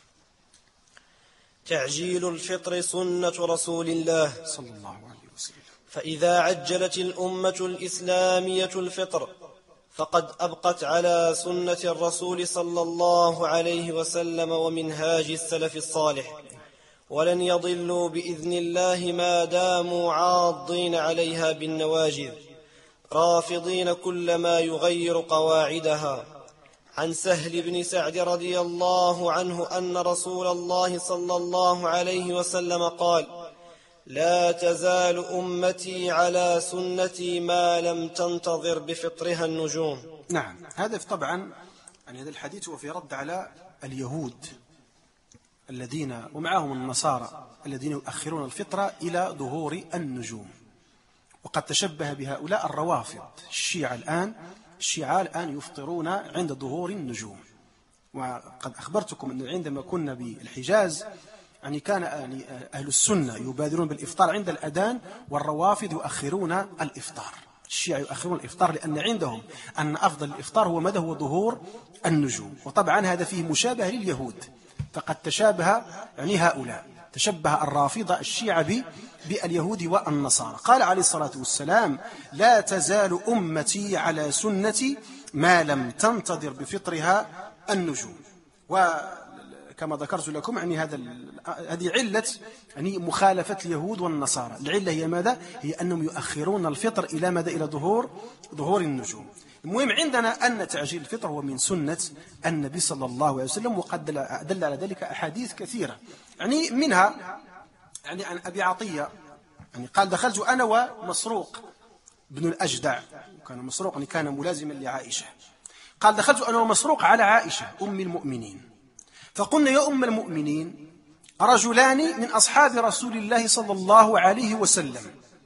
تعجيل الفطر سنة رسول الله صلى الله عليه وسلم. فإذا عجلت الأمة الإسلامية الفطر فقد أبقت على سنة الرسول صلى الله عليه وسلم ومنهاج السلف الصالح، ولن يضلوا بإذن الله ما داموا عاضين عليها بالنواجذ رافضين كل ما يغير قواعدها. عن سهل بن سعد رضي الله عنه أن رسول الله صلى الله عليه وسلم قال: لا تزال أمتي على سنتي ما لم تنتظر بفطرها النجوم. نعم، هذا طبعا يعني هذا الحديث هو في رد على اليهود الذين ومعهم النصارى الذين يؤخرون الفطرة إلى ظهور النجوم. وقد تشبه بهؤلاء الروافض الشيعة الآن الشيعة الآن يفطرون عند ظهور النجوم. وقد أخبرتكم أنه عندما كنا بالحجاز يعني كان يعني أهل السنة يبادرون بالإفطار عند الأذان، والروافض يؤخرون الإفطار. الشيعة يؤخرون الإفطار لأن عندهم أن أفضل الإفطار هو ماذا؟ هو ظهور النجوم. وطبعا هذا فيه مشابه لليهود، فقد تشابه يعني هؤلاء تشبه الرافضة الشيعة باليهود والنصارى. قال عليه الصلاة والسلام: لا تزال أمتي على سنتي ما لم تنتظر بفطرها النجوم. وكما ذكرت لكم يعني هذا هذه علة يعني مخالفة اليهود والنصارى. العلة هي ماذا؟ هي أنهم يؤخرون الفطر إلى ماذا؟ إلى ظهور ظهور النجوم. المهم عندنا أن تعجيل الفطر هو من سنة النبي صلى الله عليه وسلم، وقد دل على ذلك أحاديث كثيرة. يعني منها يعني عن أبي عطية يعني قال: دخلت أنا ومسروق بن الأجدع، وكان مسروق يعني كان ملازما لعائشة. قال: دخلت أنا ومسروق على عائشة أم المؤمنين، فقلنا: يا أم المؤمنين، رجلان من أصحاب رسول الله صلى الله عليه وسلم،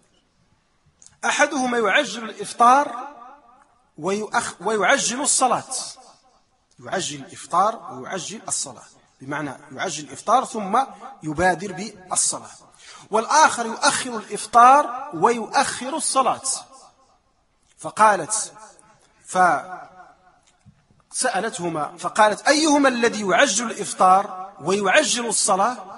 أحدهما يعجل الإفطار ويؤخ ويعجل الصلاة، يعجل الإفطار ويعجل الصلاة، بمعنى يعجل الإفطار ثم يبادر بالصلاة. والآخر يؤخر الإفطار ويؤخر الصلاة. فقالت فسألتهما فقالت أيهما الذي يعجل الإفطار ويعجل الصلاة؟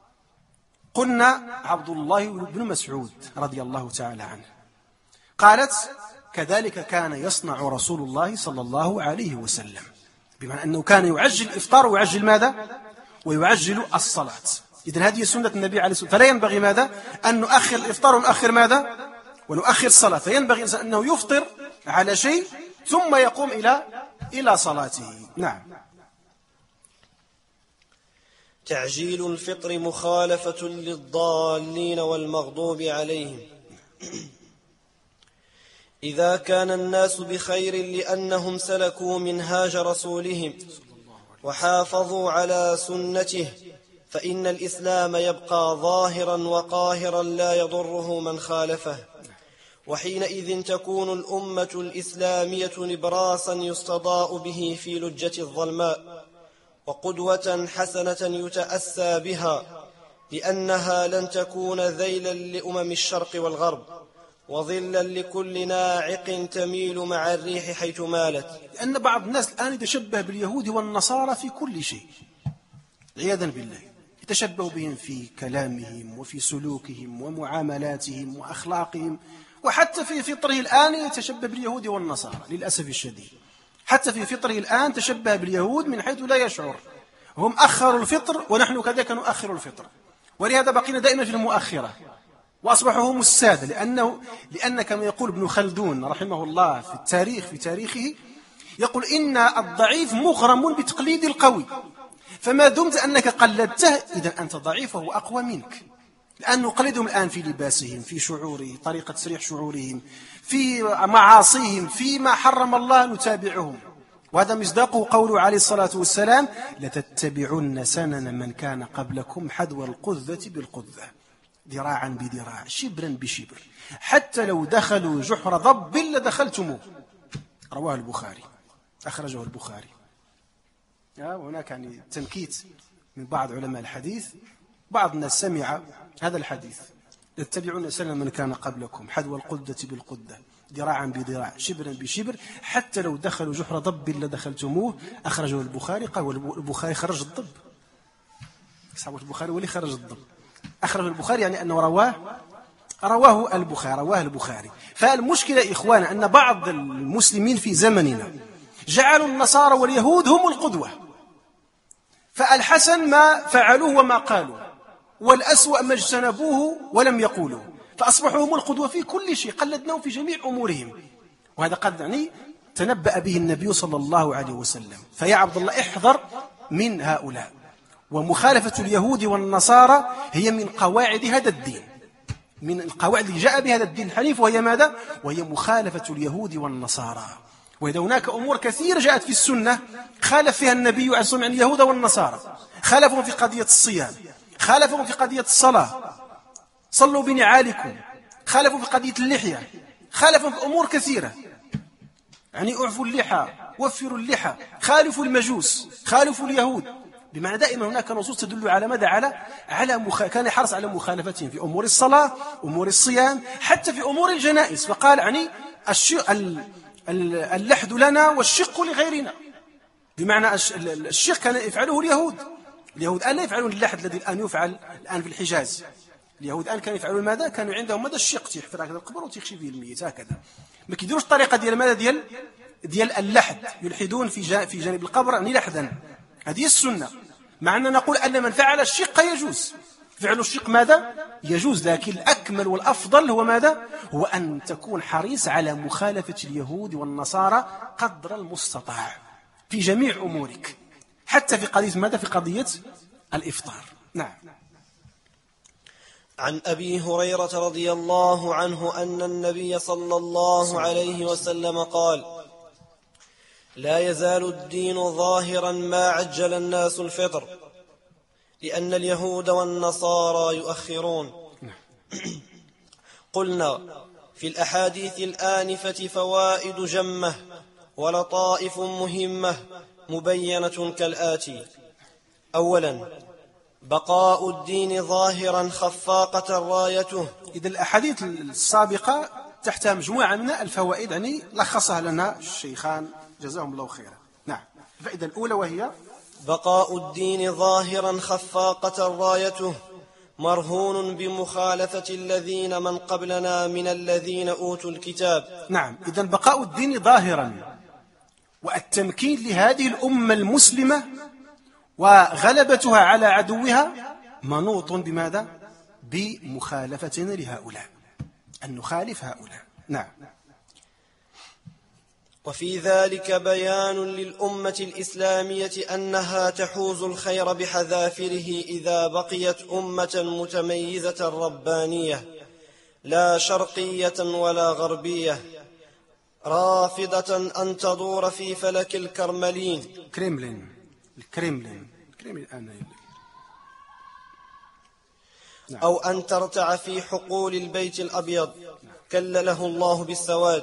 قلنا عبد الله بن مسعود رضي الله تعالى عنه. قالت كذلك كان يصنع رسول الله صلى الله عليه وسلم، بمعنى أنه كان يعجل الإفطار ويعجل ماذا؟ ويعجل الصلاة. إذن هذه سنة النبي عليه الصلاة والسلام. فلا ينبغي ماذا؟ أن نؤخر الإفطار ونؤخر ماذا؟ ونؤخر الصلاة. فينبغي أنه يفطر على شيء ثم يقوم إلى إلى صلاته. نعم. تعجيل الفطر مخالفة للضالين والمغضوب عليهم. إذا كان الناس بخير لأنهم سلكوا منهاج رسولهم وحافظوا على سنته فإن الإسلام يبقى ظاهرا وقاهرا لا يضره من خالفه، وحينئذ تكون الأمة الإسلامية نبراسا يستضاء به في لجة الظلماء، وقدوة حسنة يتأسى بها، لأنها لن تكون ذيلا لأمم الشرق والغرب وظلا لكل ناعق تميل مع الريح حيث مالت. لأن بعض الناس الآن يتشبه باليهود والنصارى في كل شيء عياذا بالله، يتشبه بهم في كلامهم وفي سلوكهم ومعاملاتهم وأخلاقهم، وحتى في فطره الآن يتشبه باليهود والنصارى للأسف الشديد. حتى في فطره الآن تشبه باليهود من حيث لا يشعر. هم أخروا الفطر ونحن كذلك نؤخر الفطر، ولهذا بقينا دائما في المؤخرة وأصبحوا هم السادة. لأنه لأن كما يقول ابن خلدون رحمه الله في التاريخ في تاريخه يقول إن الضعيف مغرم بتقليد القوي، فما دمت أنك قلدته إذا أنت ضعيف وهو أقوى منك، لأن نقلدهم الآن في لباسهم، في شعورهم، طريقة تسريح شعورهم، في معاصيهم، فيما حرم الله نتابعهم. وهذا مصداقه قوله عليه الصلاة والسلام لتتبعن سنن من كان قبلكم حذو القذة بالقذة ذراعا بذراع شبرا بشبر حتى لو دخلوا جحر ضب لدخلتموه. رواه البخاري، أخرجه البخاري. هناك يعني تنكيت من بعض علماء الحديث، بعض الناس سمع هذا الحديث يتبعون سنن من كان قبلكم حذو القدة بالقدة ذراعا بذراع شبرا بشبر حتى لو دخلوا جحر ضب لدخلتموه. أخرجه البخاري. قال البخاري خرج الضب، صحيح البخاري ولي خرج الضب، أخرج البخاري يعني أنه رواه رواه البخاري رواه البخاري. فالمشكلة إخوان أن بعض المسلمين في زمننا جعلوا النصارى واليهود هم القدوة، فالحسن ما فعلوه وما قالوا، والأسوأ ما اجتنبوه ولم يقولوا، فأصبحوا هم القدوة في كل شيء، قلدناهم في جميع أمورهم. وهذا قد يعني تنبأ به النبي صلى الله عليه وسلم. فيا عبد الله احذر من هؤلاء. ومخالفة اليهود والنصارى هي من قواعد هذا الدين، من القواعد اللي جاء بهذا الدين الحنيف، وهي ماذا؟ وهي مخالفة اليهود والنصارى. وإذا هناك أمور كثيرة جاءت في السنة خالف فيها النبي عليه الصلاة والسلام اليهود والنصارى. خالفهم في قضية الصيام، خالفهم في قضية الصلاة، صلوا بنعالكم، خالفوا في قضية اللحية، خالفوا في أمور كثيرة، يعني اعفوا اللحى، وفروا اللحى، خالفوا المجوس، خالفوا اليهود. بمعنى دائما هناك نصوص تدل على ماذا؟ على على مخ... كان يحرص على مخالفتهم في أمور الصلاة، أمور الصيام، حتى في أمور الجنائز. فقال يعني الش... ال... اللحد لنا والشق لغيرنا، بمعنى الشق كان يفعله اليهود. اليهود الآن لا يفعلون اللحد الذي الآن يفعل الآن في الحجاز. اليهود الآن كانوا يفعلون ماذا؟ كانوا عندهم ماذا؟ الشق، تحفر هكذا القبر وتخشي فيه الميت هكذا. ما كيديروش الطريقة ديال ماذا؟ ديال ديال اللحد، يلحدون في جا... في جانب القبر يعني لحدا. هذه السنة، مع أننا نقول أن من فعل الشق يجوز، فعل الشق ماذا؟ يجوز، لكن الأكمل والأفضل هو ماذا؟ هو أن تكون حريص على مخالفة اليهود والنصارى قدر المستطاع في جميع أمورك، حتى في قضية ماذا؟ في قضية الإفطار. نعم. عن أبي هريرة رضي الله عنه أن النبي صلى الله عليه وسلم قال: لا يزال الدين ظاهرا ما عجل الناس الفطر، لأن اليهود والنصارى يؤخرون. قلنا: في الأحاديث الآنفة فوائد جمة ولطائف مهمة مبينة كالآتي: أولا، بقاء الدين ظاهرا خفاقة رايته. إذا الأحاديث السابقة تحت مجموعة من الفوائد يعني لخصها لنا الشيخان جزاهم الله خيرا. نعم. الفائدة الأولى وهي بقاء الدين ظاهرا خفاقة رايته مرهون بمخالفة الذين من قبلنا من الذين أوتوا الكتاب. نعم. إذن بقاء الدين ظاهرا والتمكين لهذه الأمة المسلمة وغلبتها على عدوها منوط بماذا؟ بمخالفتنا لهؤلاء، أن نخالف هؤلاء. نعم. وفي ذلك بيان للأمة الإسلامية أنها تحوز الخير بحذافره إذا بقيت أمة متميزة ربانية لا شرقية ولا غربية رافضة أن تدور في فلك الكرملين كريملين الكريملين الكريملين الآن نعم. أو أن ترتع في حقول البيت الأبيض كلله الله بالسواد،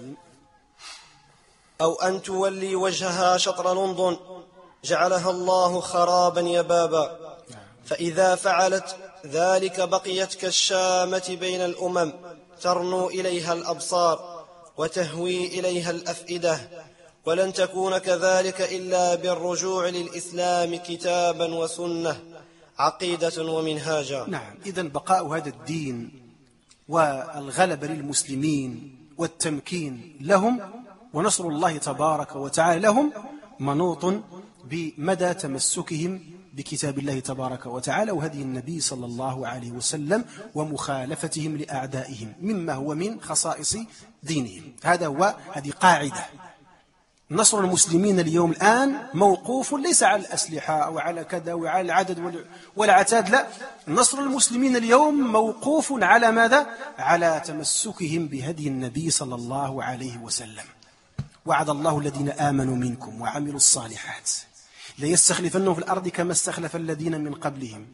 أو أن تولي وجهها شطر لندن جعلها الله خرابا يبابا. فإذا فعلت ذلك بقيت كالشامة بين الأمم ترنو إليها الأبصار وتهوي إليها الأفئدة، ولن تكون كذلك إلا بالرجوع للإسلام كتابا وسنة عقيدة ومنهاجا. نعم. إذن بقاء هذا الدين والغلبة للمسلمين والتمكين لهم ونصر الله تبارك وتعالى لهم منوط بمدى تمسكهم بكتاب الله تبارك وتعالى وهدي النبي صلى الله عليه وسلم ومخالفتهم لأعدائهم مما هو من خصائص دينهم. هذا هو هذه قاعدة. نصر المسلمين اليوم الآن موقوف ليس على الأسلحة أو على كذا وعلى العدد والعتاد، لا، نصر المسلمين اليوم موقوف على ماذا؟ على تمسكهم بهدي النبي صلى الله عليه وسلم. وعد الله الذين آمنوا منكم وعملوا الصالحات ليستخلفنهم في الأرض كما استخلف الذين من قبلهم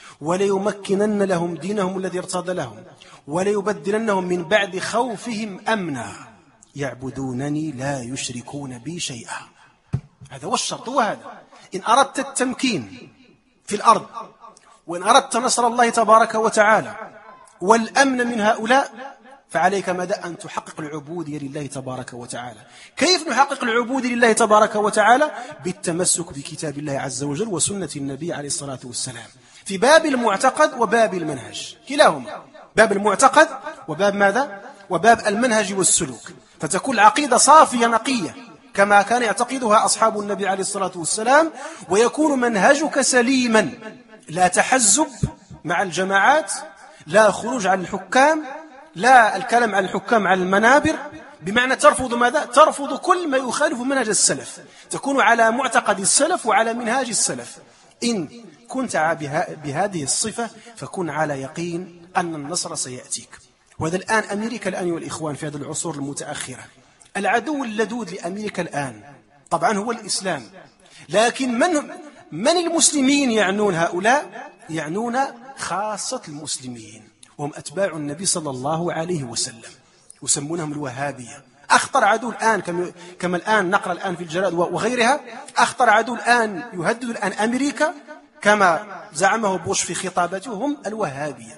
وليمكنن لهم دينهم الذي ارتضى لهم وليبدلنهم من بعد خوفهم أمنا يعبدونني لا يشركون بي شيئا. هذا هو الشرط. وهذا إن أردت التمكين في الأرض وإن أردت نصر الله تبارك وتعالى والأمن من هؤلاء فعليك مدى أن تحقق العبودية لله تبارك وتعالى. كيف نحقق العبودية لله تبارك وتعالى؟ بالتمسك بكتاب الله عز وجل وسنة النبي عليه الصلاة والسلام في باب المعتقد وباب المنهج، كلاهما باب المعتقد وباب ماذا؟ وباب المنهج والسلوك، فتكون العقيدة صافية نقية كما كان يعتقدها أصحاب النبي عليه الصلاة والسلام، ويكون منهجك سليما، لا تحزب مع الجماعات، لا خروج عن الحكام، لا الكلام عن الحكام على المنابر، بمعنى ترفض ماذا؟ ترفض كل ما يخالف منهج السلف، تكون على معتقد السلف وعلى منهاج السلف. إن كنت بهذه الصفة فكن على يقين أن النصر سيأتيك. وهذا الآن أمريكا الآن والإخوان في هذه العصور المتأخرة، العدو اللدود لأمريكا الآن طبعا هو الإسلام، لكن من من المسلمين يعنون هؤلاء؟ يعنون خاصة المسلمين وهم أتباع النبي صلى الله عليه وسلم، يسمونهم الوهابية. أخطر عدو الآن كما الآن نقرأ الآن في الجرائد وغيرها، أخطر عدو الآن يهدد الآن أمريكا كما زعمه بوش في خطابته هم الوهابية.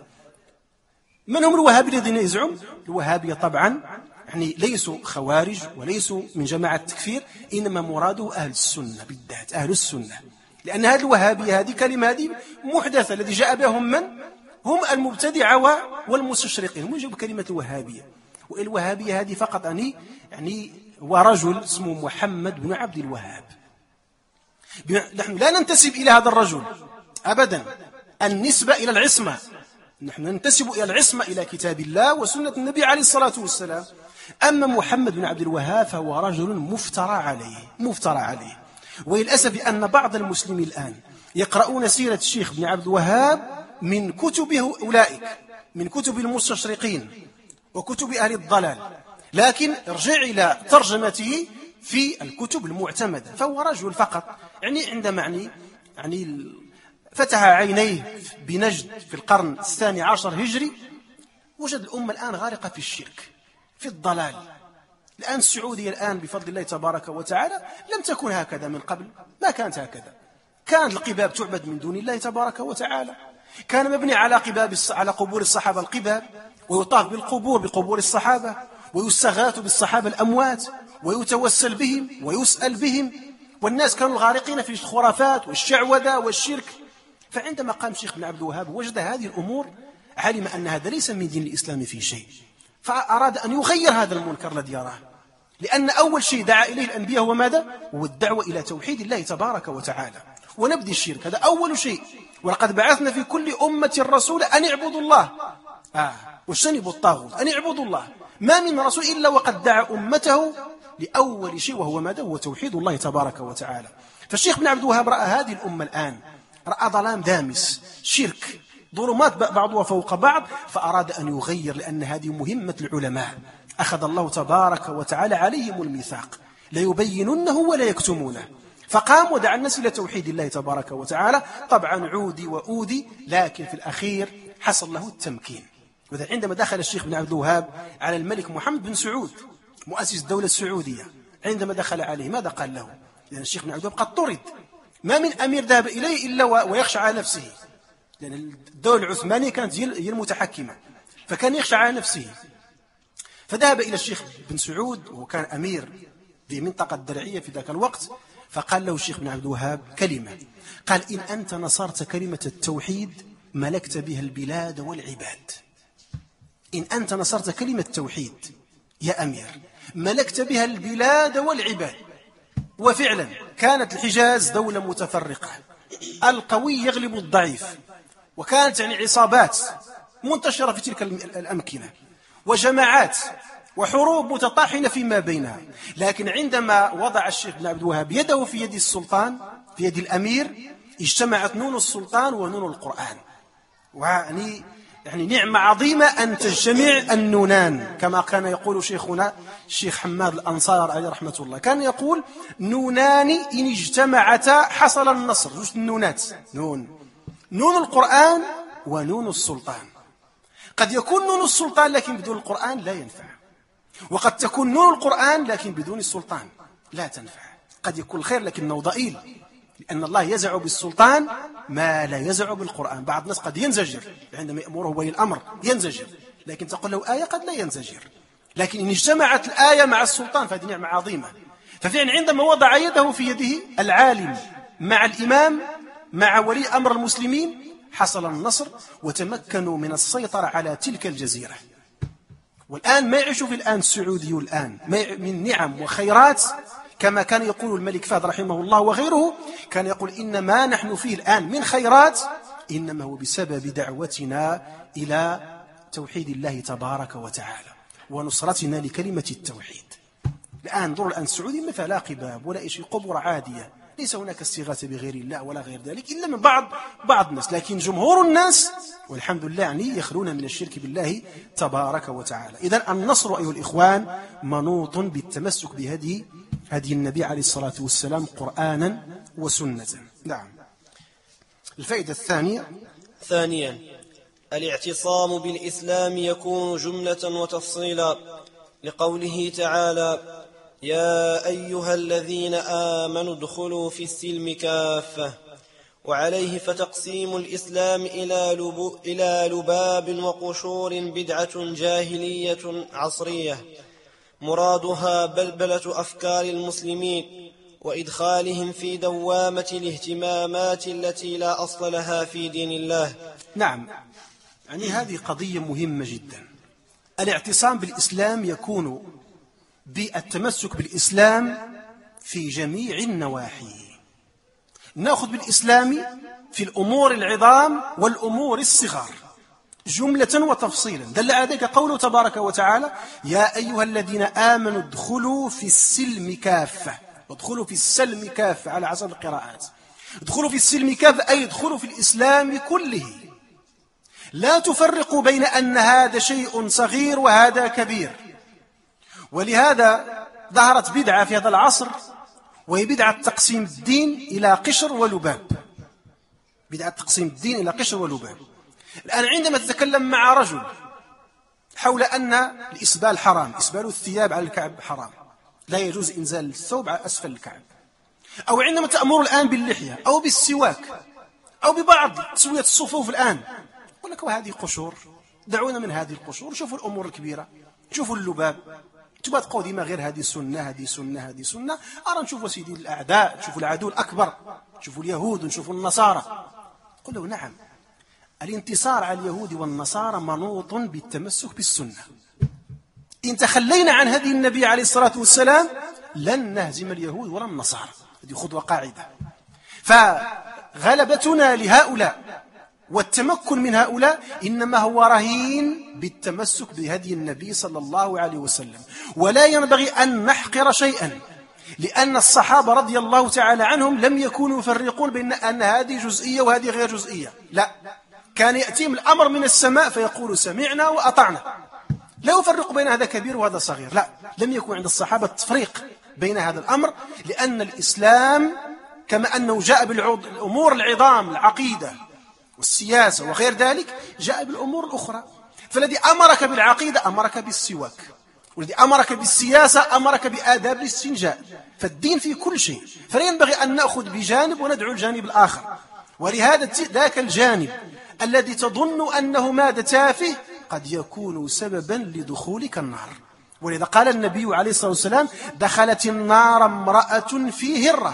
من هم الوهابية الذين يزعم؟ الوهابية طبعا يعني ليسوا خوارج وليسوا من جماعة التكفير، إنما مراده أهل السنة بالذات، أهل السنة، لأن هذه الوهابية هذه كلمة هذه محدثة، الذي جاء بهم من؟ هم المبتدعة والمستشرقين، هم يجوا بكلمة الوهابية. والوهابية هذه فقط يعني يعني هو رجل اسمه محمد بن عبد الوهاب. نحن لا ننتسب إلى هذا الرجل أبدا، النسبة إلى العصمة، نحن ننتسب إلى العصمة إلى كتاب الله وسنة النبي عليه الصلاة والسلام. أما محمد بن عبد الوهاب فهو رجل مفترى عليه مفترى عليه وللأسف أن بعض المسلمين الآن يقرؤون سيرة الشيخ بن عبد الوهاب من كتبه أولئك، من كتب المستشرقين وكتب أهل الضلال، لكن ارجع إلى ترجمته في الكتب المعتمدة، فهو رجل فقط يعني عندما يعني يعني فتح عينيه بنجد في القرن الثاني عشر هجري، وجد الأمة الآن غارقة في الشرك في الضلال. الآن السعودية الآن بفضل الله تبارك وتعالى لم تكن هكذا من قبل، ما كانت هكذا، كانت القباب تعبد من دون الله تبارك وتعالى، كان مبني على قباب على قبور الصحابة القباب، ويطاف بالقبور بقبور الصحابة، ويستغاث بالصحابة الأموات، ويتوسل بهم ويسأل بهم، والناس كانوا غارقين في الخرافات والشعوذة والشرك. فعندما قام الشيخ بن عبد الوهاب وجد هذه الأمور، علم أن هذا ليس من دين الإسلام في شيء، فأراد أن يغير هذا المنكر الذي يراه، لأن أول شيء دعا إليه الأنبياء هو ماذا؟ هو الدعوة إلى توحيد الله تبارك وتعالى ونبذ الشرك، هذا أول شيء. ولقد بعثنا في كل أمة رسولا أن اعبدوا الله آه. واجتنبوا الطاغوت، أن اعبدوا الله. ما من رسول إلا وقد دعا أمته لأول شيء وهو ماذا؟ هو توحيد الله تبارك وتعالى. فالشيخ بن عبد الوهاب رأى هذه الأمة الآن، رأى ظلام دامس، شرك، ظلمات بعضها فوق بعض، فأراد أن يغير، لأن هذه مهمة العلماء، أخذ الله تبارك وتعالى عليهم الميثاق ليبيننه ولا يكتمونه. فقام ودعا الناس إلى توحيد الله تبارك وتعالى. طبعا عودي وأودي، لكن في الأخير حصل له التمكين. وذا عندما دخل الشيخ بن عبد الوهاب على الملك محمد بن سعود مؤسس الدولة السعودية، عندما دخل عليه ماذا قال له؟ لأن الشيخ بن عبد الوهاب قد طرد، ما من أمير ذهب إليه إلا ويخشى على نفسه، لأن الدولة العثمانية كانت هي المتحكمة، فكان يخشى على نفسه. فذهب إلى الشيخ بن سعود وكان أمير في منطقة درعية في ذاك الوقت، فقال له الشيخ بن عبد الوهاب كلمة، قال: إن أنت نصرت كلمة التوحيد ملكت بها البلاد والعباد. إن أنت نصرت كلمة التوحيد يا أمير ملكت بها البلاد والعباد. وفعلا كانت الحجاز دولة متفرقة، القوي يغلب الضعيف، وكانت يعني عصابات منتشرة في تلك الأمكنة، وجماعات وحروب متطاحنة فيما بينها. لكن عندما وضع الشيخ بن عبد الوهاب يده في يد السلطان، في يد الأمير، اجتمعت نون السلطان ونون القرآن. ويعني يعني نعمة عظيمة أن تجتمع النونان، كما كان يقول شيخنا الشيخ حماد الأنصار عليه رحمة الله، كان يقول: نونان إن اجتمعتا حصل النصر. جوج النونات، نون نون القرآن ونون السلطان. قد يكون نون السلطان لكن بدون القرآن لا ينفع، وقد تكون نون القرآن لكن بدون السلطان لا تنفع. قد يكون الخير لكنه ضئيل، لأن الله يزع بالسلطان ما لا يزع بالقرآن. بعض الناس قد ينزجر عندما يأمره ولي الأمر، ينزجر، لكن تقول له آية قد لا ينزجر. لكن إن اجتمعت الآية مع السلطان فهذه نعمة عظيمة. ففعلا عندما وضع يده في يده العالم مع الإمام مع ولي أمر المسلمين حصل النصر، وتمكنوا من السيطرة على تلك الجزيرة. والآن ما يعيش في الآن السعودي الآن من نعم وخيرات، كما كان يقول الملك فهد رحمه الله وغيره، كان يقول: إن ما نحن فيه الآن من خيرات إنما هو بسبب دعوتنا إلى توحيد الله تبارك وتعالى ونصرتنا لكلمة التوحيد. الآن انظروا الآن السعودي ما فيها لا قباب ولا شيء، قبور عادية، ليس هناك استغاثة بغير الله ولا غير ذلك إلا من بعض بعض الناس، لكن جمهور الناس والحمد لله يعني يخلون من الشرك بالله تبارك وتعالى. إذن النصر أيها الإخوان منوط بالتمسك بهذه هدي النبي عليه الصلاة والسلام قرآنا وسنة. نعم. الفائدة الثانية ثانيا الاعتصام بالإسلام يكون جملة وتفصيلا، لقوله تعالى: يا أيها الذين آمنوا ادخلوا في السلم كافة. وعليه فتقسيم الإسلام إلى, لب... إلى لباب وقشور بدعة جاهلية عصرية مرادها بلبلة أفكار المسلمين وإدخالهم في دوامة الاهتمامات التي لا أصل لها في دين الله. نعم، يعني هذه قضية مهمة جدا. الاعتصام بالإسلام يكون بالتمسك بالإسلام في جميع النواحي. نأخذ بالإسلام في الأمور العظام والأمور الصغار جملة وتفصيلا. دل على ذلك قوله تبارك وتعالى: يا أيها الذين آمنوا ادخلوا في السلم كافة. ادخلوا في السلم كافة على حسب القراءات. ادخلوا في السلم كافة أي ادخلوا في الإسلام كله، لا تفرقوا بين أن هذا شيء صغير وهذا كبير. ولهذا ظهرت بدعة في هذا العصر، وهي بدعة تقسيم الدين إلى قشر ولباب. بدعة تقسيم الدين إلى قشر ولباب. الآن عندما تتكلم مع رجل حول أن الإسبال حرام، إسبال الثياب على الكعب حرام، لا يجوز إنزال الثوب على أسفل الكعب، أو عندما تأمر الآن باللحية أو بالسواك أو ببعض تسوية الصفوف الآن، يقول لك وهذه قشور، دعونا من هذه القشور، شوفوا الأمور الكبيرة، شوفوا اللباب، تبقى تقول ديما غير هذه سنة هذه سنة هذه سنة. أرى نشوفوا سيدي الأعداء، نشوفوا العدو الأكبر، نشوفوا اليهود ونشوفوا النصارى. قل له نعم، الانتصار على اليهود والنصارى منوط بالتمسك بالسنة. إن تخلينا عن هدي النبي عليه الصلاة والسلام لن نهزم اليهود ولا النصارى. هذه خطوة قاعدة. فغلبتنا لهؤلاء والتمكن من هؤلاء إنما هو رهين بالتمسك بهدي النبي صلى الله عليه وسلم. ولا ينبغي أن نحقر شيئا، لأن الصحابة رضي الله تعالى عنهم لم يكونوا يفرقون بين أن هذه جزئية وهذه غير جزئية، لا، كان يأتيهم الأمر من السماء فيقول سمعنا وأطعنا، لا يفرق بين هذا كبير وهذا صغير، لا، لم يكن عند الصحابة تفريق بين هذا الأمر، لأن الإسلام كما أنه جاء بالأمور العظام العقيدة والسياسة وغير ذلك، جاء بالأمور الأخرى. فالذي أمرك بالعقيدة أمرك بالسواك، والذي أمرك بالسياسة أمرك بآداب الاستنجاء. فالدين في كل شيء، فلا ينبغي أن نأخذ بجانب وندعو الجانب الآخر. ولهذا ذاك الجانب الذي تظن أنه ماذا تافه قد يكون سببا لدخولك النار. ولذا قال النبي عليه الصلاة والسلام دخلت النار امرأة في هرة،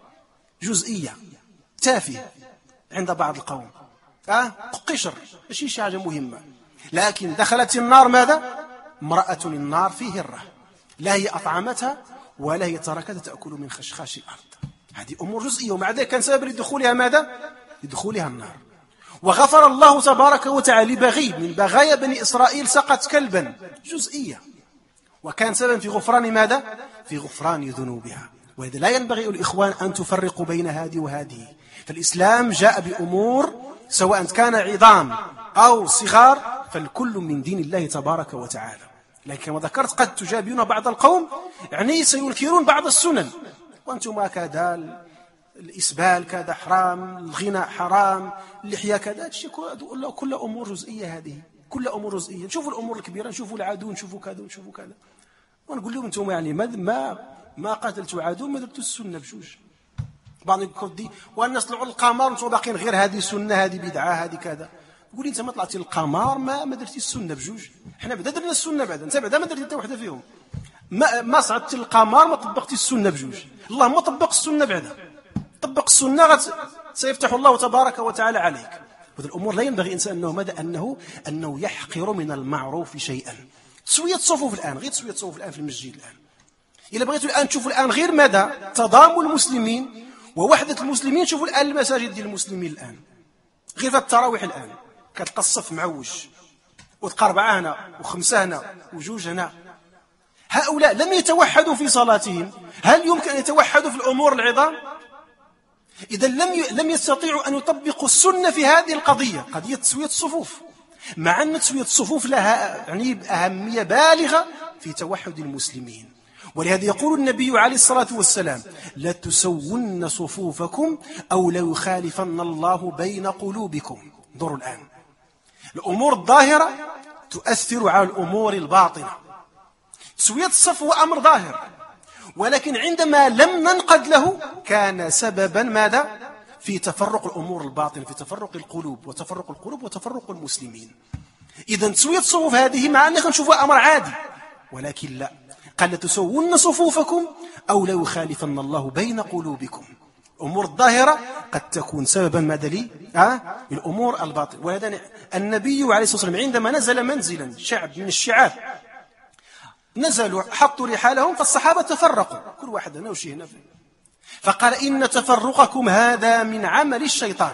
جزئية تافه عند بعض القوم، أه؟ قشر ماشي شي حاجة مهمة، لكن دخلت النار ماذا؟ امرأة النار في هرة، لا هي أطعمتها ولا هي تركتها تأكل من خشخاش الأرض. هذه أمور جزئية، ومع ذلك كان سبب لدخولها ماذا؟ لدخولها النار. وغفر الله تبارك وتعالى لبغي من بغايا بني إسرائيل سقط كلبا، جزئية، وكان سبب في غفران ماذا؟ في غفران ذنوبها. وإذا لا ينبغي الإخوان أن تفرقوا بين هذه وهذه، فالإسلام جاء بأمور سواء كان عظام أو صغار فالكل من دين الله تبارك وتعالى. لكن كما ذكرت قد تجابون بعض القوم، يعني سينكرون بعض السنن، وأنتم كذا، الإسبال كذا حرام، الغنى حرام، اللحية كذا، كل أمور جزئية. هذه كل أمور جزئية. نشوفوا الأمور الكبيرة، نشوفوا العدو، نشوفوا كذا ونشوفوا كذا، ونقول لهم أنتم يعني ما ما قاتلتوا عدو، ما درتوا السنة بجوج. بعض يقول دي والناس طلعوا للقمر وانتم باقيين غير هذه سنة هذه بدعة هذه كذا. تقول لي أنت ما طلعتي للقمر ما ما درتي السنة بجوج. احنا بعدا درنا السنة، بعدا أنت بعدا ما درتي حتى وحدة فيهم. ما ما صعدتي للقمر ما طبقتي السنة بجوج. الله ما طبق السنة بعدا، طبق السنة غت... سيفتح الله تبارك وتعالى عليك. وهذه الأمور لا ينبغي إنسان أنه ماذا أنه أنه يحقر من المعروف شيئا. تسوية صفوف الآن، غير تسوية صفوف الآن في المسجد الآن. إذا بغيتوا الآن تشوفوا الآن غير ماذا تضامن المسلمين ووحدة المسلمين، شوفوا الآن المساجد ديال المسلمين الآن، غير في التراويح الآن كتلقى الصف معوج، وتلقى أربعة هنا وخمسة هنا وجوج هنا. هؤلاء لم يتوحدوا في صلاتهم، هل يمكن أن يتوحدوا في الأمور العظام؟ إذا لم ي... لم يستطيعوا أن يطبقوا السنة في هذه القضية، قضية تسوية الصفوف، مع أن تسوية الصفوف لها يعني أهمية بالغة في توحد المسلمين. ولهذا يقول النبي عليه الصلاة والسلام لا تسون صفوفكم أو لا يخالفن الله بين قلوبكم. انظروا الآن، الأمور الظاهرة تؤثر على الأمور الباطنة. تسوية الصف هو أمر ظاهر، ولكن عندما لم ننقد له كان سببا ماذا؟ في تفرق الأمور الباطنة، في تفرق القلوب وتفرق القلوب وتفرق المسلمين. إذا تسوية الصفوف هذه مع أننا نشوفها أمر عادي، ولكن لا، قال لتسون صفوفكم أو لا يخالفن الله بين قلوبكم. الأمور الظاهرة قد تكون سببا ماذا لي؟ أه؟ الأمور الباطنة. وهذا النبي عليه الصلاة والسلام عندما نزل منزلا شعب من الشعاب، نزلوا حطوا رحالهم، فالصحابة تفرقوا كل واحد هنا وشي هنا، فقال إن تفرقكم هذا من عمل الشيطان،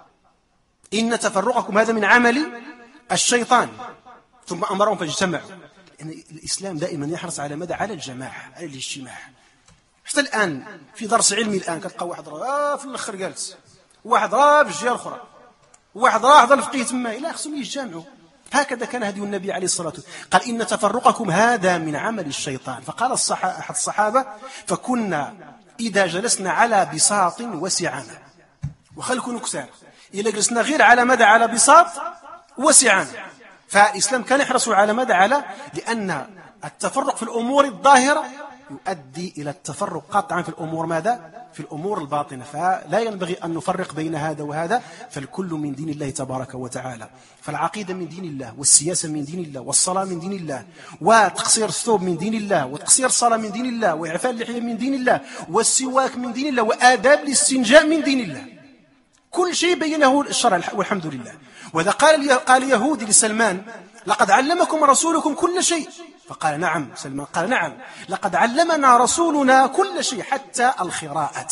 إن تفرقكم هذا من عمل الشيطان. ثم أمرهم فاجتمعوا. لأن الإسلام دائما يحرص على مدى على الجماعة، على الاجتماع. حتى الآن في درس علمي الآن كتلقى واحد راه في الآخر جالس، واحد راه بالجهة الأخرى، واحد راه حضر الفقيه تما، لا خصهم يتجمعوا. هكذا كان هدي النبي عليه الصلاة والسلام. قال إن تفرقكم هذا من عمل الشيطان. فقال الصحابة أحد الصحابة فكنا إذا جلسنا على بساط وسعنا، وخلكم كثار، إذا جلسنا غير على مدى على بساط وسعنا. فالإسلام كان يحرص على مدى على، لأن التفرق في الأمور الظاهرة يؤدي إلى التفرق قطعا في الأمور ماذا؟ في الأمور الباطنة. فلا ينبغي أن نفرق بين هذا وهذا، فالكل من دين الله تبارك وتعالى. فالعقيدة من دين الله، والسياسة من دين الله، والصلاة من دين الله، وتقصير الثوب من دين الله، وتقصير الصلاة من دين الله، وإعفاء اللحية من دين الله، والسواك من دين الله، وآداب الاستنجاء من دين الله. كل شيء بينه الشرع والحمد لله. وإذا قال قال يهودي لسلمان: لقد علمكم رسولكم كل شيء، فقال: نعم. سلمان قال: نعم، لقد علمنا رسولنا كل شيء حتى الخراءة،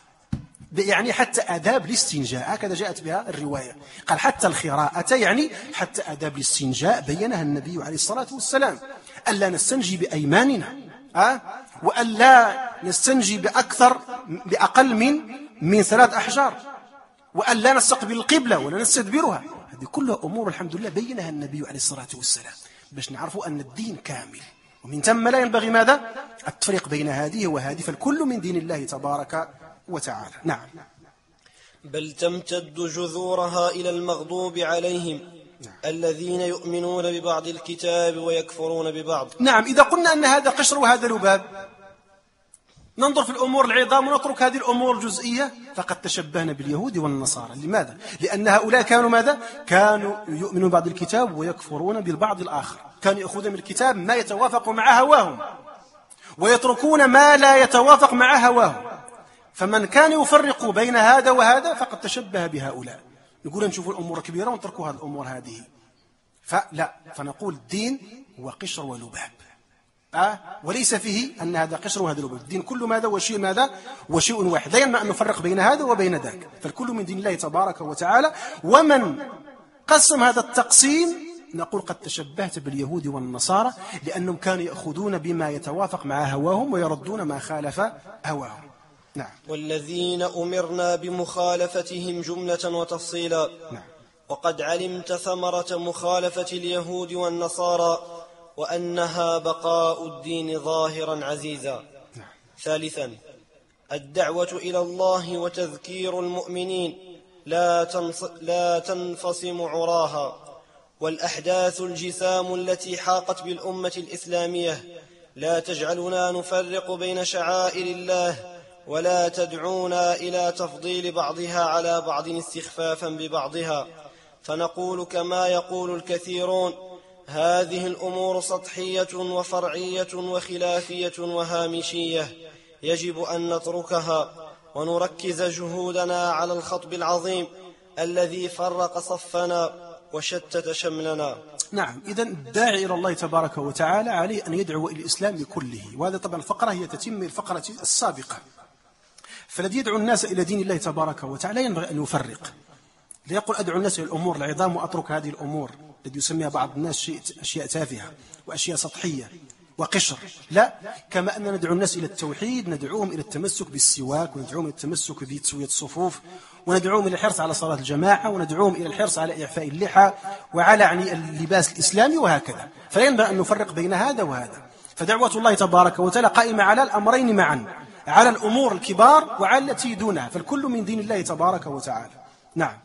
يعني حتى آداب الاستنجاء، هكذا جاءت بها الرواية. قال: حتى الخراءة، يعني حتى آداب الاستنجاء بينها النبي عليه الصلاة والسلام. ألا نستنجي بأيماننا، أه؟ وألا نستنجي بأكثر بأقل من من ثلاث أحجار، وألا نستقبل القبلة ولا نستدبرها. هذه كلها أمور الحمد لله بينها النبي عليه الصلاة والسلام، باش نعرفوا أن الدين كامل، ومن ثم لا ينبغي ماذا؟ التفريق بين هذه وهذه، فالكل من دين الله تبارك وتعالى. نعم. بل تمتد جذورها إلى المغضوب عليهم الذين يؤمنون ببعض الكتاب ويكفرون ببعض. نعم. إذا قلنا أن هذا قشر وهذا لباب، ننظر في الأمور العظام ونترك هذه الأمور الجزئية، فقد تشبهنا باليهود والنصارى. لماذا؟ لأن هؤلاء كانوا ماذا؟ كانوا يؤمنون ببعض الكتاب ويكفرون بالبعض الآخر. كانوا يأخذون من الكتاب ما يتوافق مع هواهم، ويتركون ما لا يتوافق مع هواهم. فمن كان يفرق بين هذا وهذا فقد تشبه بهؤلاء. نقول نشوف الأمور الكبيرة ونتركوا هذه الأمور هذه، فلا، فنقول الدين هو قشر ولباب، أه؟ وليس فيه أن هذا قشر وهذا لباب. الدين كل ماذا وشيء ماذا وشيء واحد، لا ينبغي أن نفرق بين هذا وبين ذاك، فالكل من دين الله تبارك وتعالى. ومن قسم هذا التقسيم نقول قد تشبهت باليهود والنصارى، لأنهم كانوا يأخذون بما يتوافق مع هواهم ويردون ما خالف هواهم. نعم. والذين أمرنا بمخالفتهم جملة وتفصيلا. نعم. وقد علمت ثمرة مخالفة اليهود والنصارى، وأنها بقاء الدين ظاهرا عزيزا. نعم. ثالثا، الدعوة إلى الله وتذكير المؤمنين لا, تنص لا تنفصم عراها، والأحداث الجسام التي حاقت بالأمة الإسلامية لا تجعلنا نفرق بين شعائر الله، ولا تدعونا إلى تفضيل بعضها على بعض استخفافا ببعضها، فنقول كما يقول الكثيرون: هذه الأمور سطحية وفرعية وخلافية وهامشية، يجب أن نتركها ونركز جهودنا على الخطب العظيم الذي فرق صفنا وشتت شملنا. نعم. إذن الداعي إلى الله تبارك وتعالى عليه أن يدعو إلى الإسلام كله، وهذا طبعا الفقرة هي تتم الفقرة السابقة. فالذي يدعو الناس إلى دين الله تبارك وتعالى ينبغي أن يفرق، لا يقول أدعو الناس إلى الأمور العظام وأترك هذه الأمور التي يسميها بعض الناس شيء أشياء تافهة وأشياء سطحية وقشر. لا، كما أننا ندعو الناس إلى التوحيد ندعوهم إلى التمسك بالسواك، وندعوهم إلى التمسك بتسوية الصفوف، وندعوهم إلى الحرص على صلاة الجماعة، وندعوهم إلى الحرص على إعفاء اللحى وعلى يعني اللباس الإسلامي وهكذا. فلا ينبغي أن نفرق بين هذا وهذا. فدعوة الله تبارك وتعالى قائمة على الأمرين معا، على الأمور الكبار وعلى التي دونها، فالكل من دين الله تبارك وتعالى. نعم.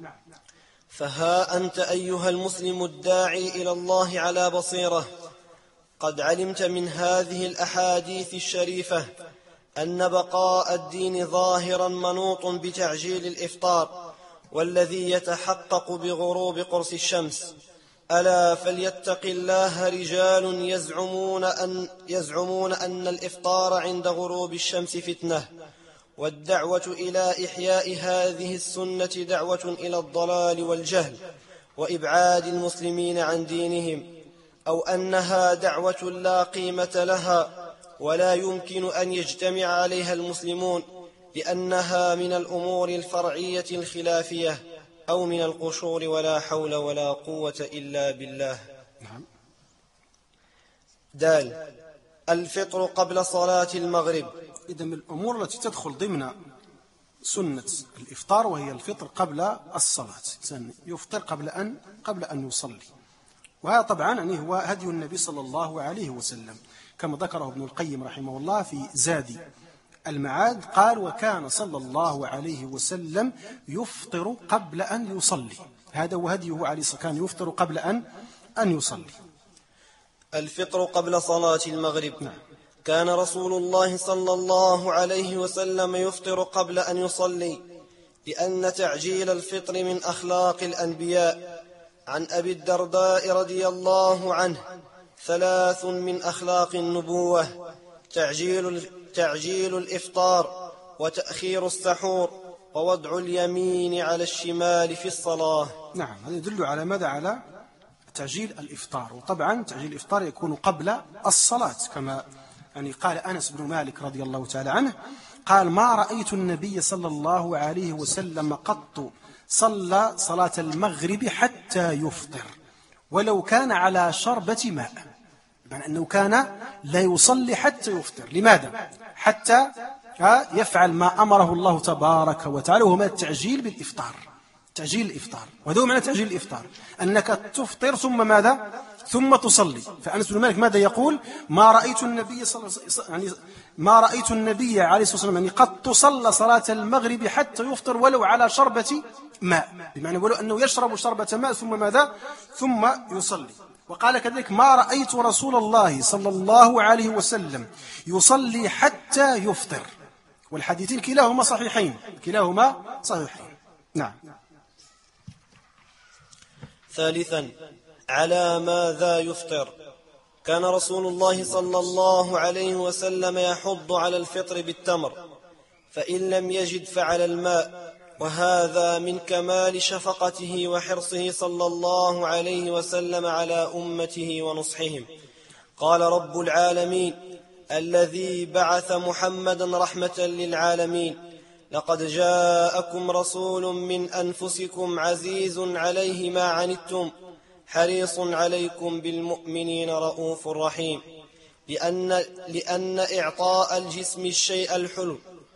فها أنت أيها المسلم الداعي إلى الله على بصيرة، قد علمت من هذه الأحاديث الشريفة أن بقاء الدين ظاهرا منوط بتعجيل الإفطار، والذي يتحقق بغروب قرص الشمس. ألا فليتق الله رجال يزعمون أن, يزعمون أن الإفطار عند غروب الشمس فتنة، والدعوة إلى إحياء هذه السنة دعوة إلى الضلال والجهل وإبعاد المسلمين عن دينهم، أو أنها دعوة لا قيمة لها ولا يمكن أن يجتمع عليها المسلمون، لأنها من الأمور الفرعية الخلافية أو من القشور، ولا حول ولا قوة إلا بالله. دال الفطر قبل صلاة المغرب. إذا من الأمور التي تدخل ضمن سنة الإفطار وهي الفطر قبل الصلاة، الإنسان يفطر قبل أن قبل أن يصلي، وهذا طبعا يعني هو هدي النبي صلى الله عليه وسلم كما ذكره ابن القيم رحمه الله في زاد المعاد، قال: وكان صلى الله عليه وسلم يفطر قبل أن يصلي. هذا هو هديه عليه الصلاة، كان يفطر قبل أن أن يصلي. الفطر قبل صلاة المغرب. نعم. كان رسول الله صلى الله عليه وسلم يفطر قبل أن يصلي، لأن تعجيل الفطر من أخلاق الأنبياء. عن أبي الدرداء رضي الله عنه: ثلاث من أخلاق النبوة: تعجيل, تعجيل الإفطار، وتأخير السحور، ووضع اليمين على الشمال في الصلاة. نعم، هذا يدل على ماذا؟ على تعجيل الإفطار. وطبعا تعجيل الإفطار يكون قبل الصلاة، كما يعني قال أنس بن مالك رضي الله تعالى عنه، قال: ما رأيت النبي صلى الله عليه وسلم قط صلى صلاة المغرب حتى يفطر ولو كان على شربة ماء. بمعنى أنه كان لا يصلي حتى يفطر. لماذا؟ حتى يفعل ما أمره الله تبارك وتعالى، وهو التعجيل بالإفطار، تعجيل الإفطار. وهذا معنى تعجيل الإفطار، أنك تفطر ثم ماذا؟ ثم تصلي. فأنس بن مالك ماذا يقول؟ ما رأيت النبي صلى الله عليه وسلم يعني ما رأيت النبي عليه الصلاة والسلام يعني قد تصلى صلاة المغرب حتى يفطر ولو على شربة ماء، بمعنى ولو أنه يشرب شربة ماء ثم ماذا؟ ثم يصلي. وقال كذلك: ما رأيت رسول الله صلى الله عليه وسلم يصلي حتى يفطر. والحديثين كلاهما صحيحين، كلاهما صحيحين. نعم. ثالثا: على ماذا يفطر؟ كان رسول الله صلى الله عليه وسلم يحض على الفطر بالتمر، فإن لم يجد فعلى الماء، وهذا من كمال شفقته وحرصه صلى الله عليه وسلم على أمته ونصحهم. قال رب العالمين: الذي بعث محمدا رحمة للعالمين، لقد جاءكم رسول من أنفسكم عزيز عليه ما عنتم حريص عليكم بالمؤمنين رؤوف رحيم. لأن, لأن إعطاء الجسم الشيء الحلو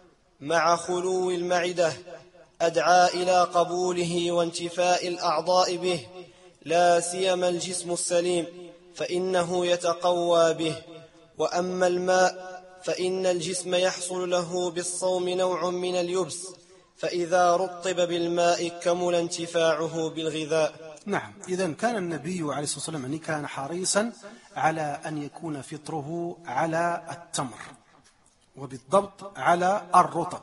مع خلو المعدة أدعى إلى قبوله وانتفاء الأعضاء به، لا سيما الجسم السليم، فإنه يتقوى به. وأما الماء فإن الجسم يحصل له بالصوم نوع من اليبس، فإذا رطب بالماء كمل انتفاعه بالغذاء. نعم، إذن كان النبي عليه الصلاة والسلام يعني كان حريصا على أن يكون فطره على التمر، وبالضبط على الرطب،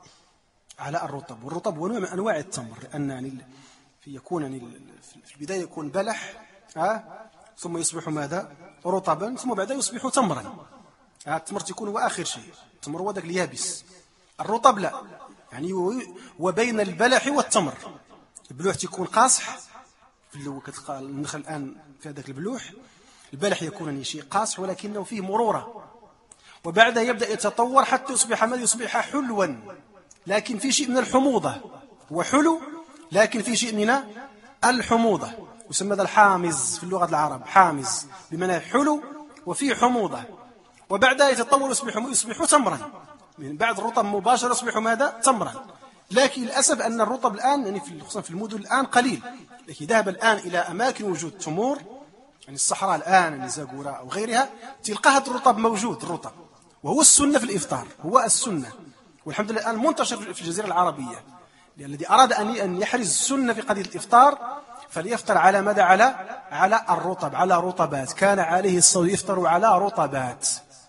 على الرطب. والرطب هو نوع من أنواع التمر، لأن يعني في يكون يعني في البداية يكون بلح ها ثم يصبح ماذا؟ رطبا، ثم بعد يصبح تمرا. التمر تكون هو آخر شيء، التمر هو ذاك اليابس، الرطب لا، يعني وبين البلح والتمر. البلوح تكون قاصح، في النخل الآن في هذاك البلوح البلح يكون يعني شيء قاصح ولكنه فيه مرورة، وبعدها يبدأ يتطور حتى يصبح ماذا؟ يصبح حلوا، لكن في شيء من الحموضة. هو حلو لكن في شيء من الحموضة، يسمى هذا الحامز في اللغة العرب، حامز بمعنى حلو وفيه حموضة. وبعدها يتطور يصبح يصبح تمرا، من بعد الرطب مباشرة يصبح ماذا؟ تمرا. لكن للأسف أن الرطب الآن يعني خصوصا في المدن الآن قليل، لكن ذهب الآن إلى أماكن وجود تمور، يعني الصحراء الآن يعني زاغورة أو غيرها تلقاها الرطب موجود، الرطب، وهو السنة في الإفطار، هو السنة. والحمد لله الآن منتشر في الجزيرة العربية. الذي أراد أن يحرز السنة في قضية الإفطار فليفطر على ماذا؟ على على الرطب، على رطبات. كان عليه الصوم يفطر على رطبات.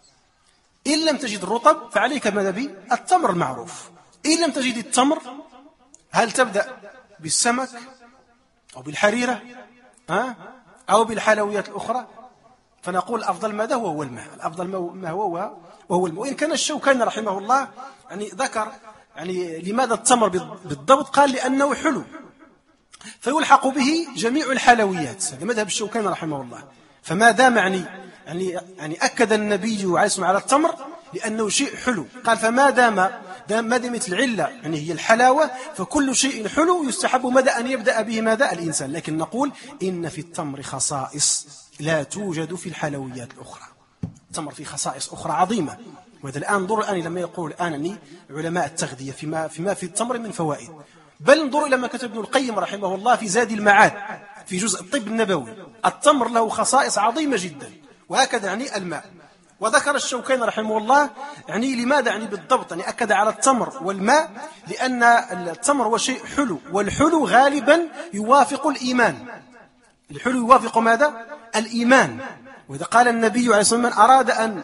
إن لم تجد الرطب فعليك ماذا؟ بالتمر المعروف. إن لم تجد التمر هل تبدأ بالسمك أو بالحريرة ها أو بالحلويات الأخرى؟ فنقول الأفضل ماذا؟ هو هو الماء، الأفضل ما هو وهو الماء. وإن كان الشوكاني رحمه الله يعني ذكر يعني لماذا التمر بالضبط، قال لأنه حلو فيلحق به جميع الحلويات. هذا مذهب الشوكاني رحمه الله. فما دام يعني يعني يعني أكد النبي عليه الصلاة على التمر لأنه شيء حلو، قال فما دام ما دامت العلة يعني هي الحلاوة فكل شيء حلو يستحب ماذا؟ أن يبدأ به ماذا؟ الإنسان. لكن نقول إن في التمر خصائص لا توجد في الحلويات الأخرى. التمر فيه خصائص أخرى عظيمة، وهذا الآن انظر الآن لما يقول الآن أني علماء التغذية فيما فيما في التمر من فوائد. بل انظروا إلى ما كتب ابن القيم رحمه الله في زاد المعاد في جزء الطب النبوي، التمر له خصائص عظيمة جدا، وهكذا يعني الماء. وذكر الشوكاني رحمه الله يعني لماذا يعني بالضبط يعني أكد على التمر والماء، لأن التمر هو شيء حلو، والحلو غالبا يوافق الإيمان. الحلو يوافق ماذا؟ الإيمان. وإذا قال النبي عليه الصلاة والسلام من أراد أن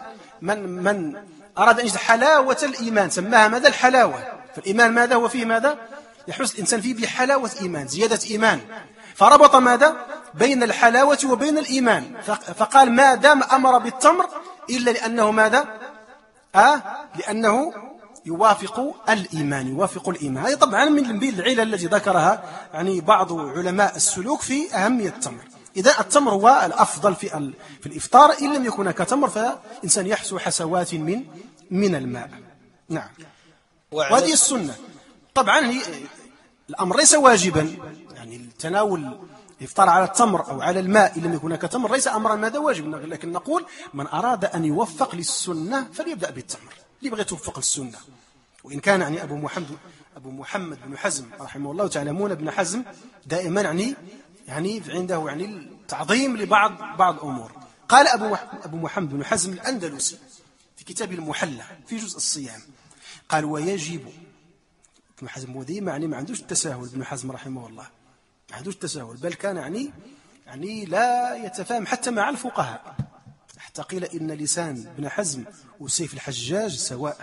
من من أراد أن يجد حلاوة الإيمان سماها ماذا الحلاوة. فالإيمان ماذا هو فيه ماذا يحس الإنسان فيه بحلاوة إيمان زيادة إيمان، فربط ماذا بين الحلاوة وبين الإيمان، فقال ما دام أمر بالتمر إلا لأنه ماذا آه لأنه يوافق الإيمان يوافق الإيمان. هذه طبعا من بين العلل التي ذكرها يعني بعض علماء السلوك في أهمية التمر. إذا التمر هو الأفضل في في الإفطار، إن لم يكن كتمر فإنسان يحسو حسوات من من الماء. نعم. وهذه السنة طبعا الأمر ليس واجبا، يعني التناول الإفطار على التمر أو على الماء إن لم يكن كتمر ليس أمرا ماذا واجب، لكن نقول من أراد أن يوفق للسنة فليبدأ بالتمر، اللي بغى يتوفق للسنة. وإن كان يعني أبو محمد أبو محمد بن حزم رحمه الله، تعلمون ابن حزم دائما يعني يعني عنده يعني التعظيم لبعض بعض الأمور. قال أبو أبو محمد بن حزم الأندلسي في كتابه المحلى في جزء الصيام، قال ويجب. ابن حزم ودي يعني ما عندوش التساهل، ابن حزم رحمه الله ما عندوش التساهل، بل كان يعني يعني لا يتفاهم حتى مع الفقهاء، حتى قيل إن لسان ابن حزم وسيف الحجاج سواء.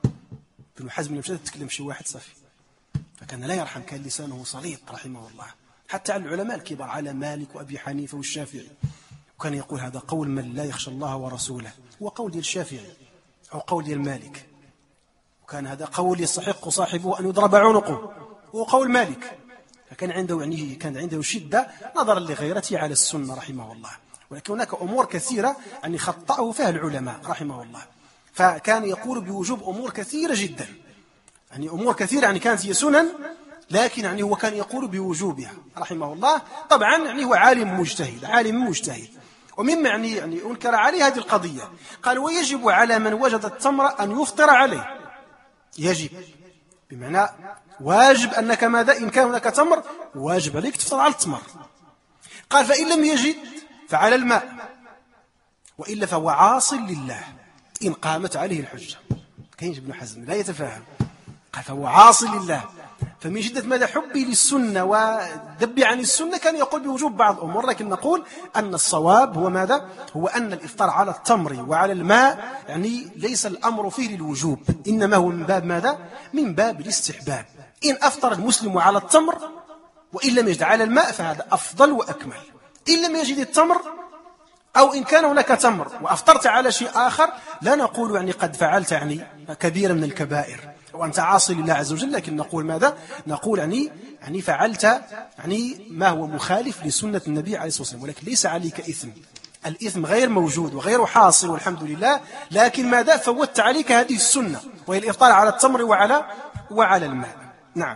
ابن حزم لم يتكلم شي واحد صافي، فكان لا يرحم، كان لسانه سليط رحمه الله، حتى على العلماء الكبار على مالك وأبي حنيفة والشافعي. وكان يقول هذا قول من لا يخشى الله ورسوله، هو قول ديال الشافعي أو قول ديال مالك، وكان هذا قول يستحق صاحبه أن يضرب عنقه، هو قول مالك. فكان عنده يعني كان عنده شدة نظرا لغيرته على السنة رحمه الله. ولكن هناك أمور كثيرة يعني خطأه فيها العلماء رحمه الله، فكان يقول بوجوب أمور كثيرة جدا، يعني أمور كثيرة يعني كانت هي سنن، لكن يعني هو كان يقول بوجوبها رحمه الله. طبعا يعني هو عالم مجتهد عالم مجتهد ومما يعني يعني أنكر عليه هذه القضية. قال ويجب على من وجد التمر أن يفطر عليه، يجب بمعنى واجب أنك ماذا إن كان هناك تمر واجب عليك تفطر على التمر. قال فإن لم يجد فعلى الماء، وإلا فهو عاص لله إن قامت عليه الحجة. كاين ابن حزم لا يتفاهم، قال فهو عاص لله. فمن شدة ماذا حبي للسنة ودبي عن السنة كان يقول بوجوب بعض الأمور، لكن نقول أن الصواب هو ماذا هو أن الإفطار على التمر وعلى الماء يعني ليس الأمر فيه للوجوب، إنما هو من باب ماذا من باب الاستحباب. إن أفطر المسلم على التمر وإن لم يجد على الماء فهذا أفضل وأكمل. إن لم يجد التمر أو إن كان هناك تمر وأفطرت على شيء آخر لا نقول يعني قد فعلت يعني كبيرة من الكبائر وأنت عاصي لله عز وجل، لكن نقول ماذا نقول يعني يعني فعلت يعني ما هو مخالف لسنة النبي عليه الصلاة والسلام، ولكن ليس عليك إثم، الإثم غير موجود وغير حاصل والحمد لله، لكن ماذا فوتت عليك هذه السنة وهي الإفطار على التمر وعلى وعلى الماء. نعم.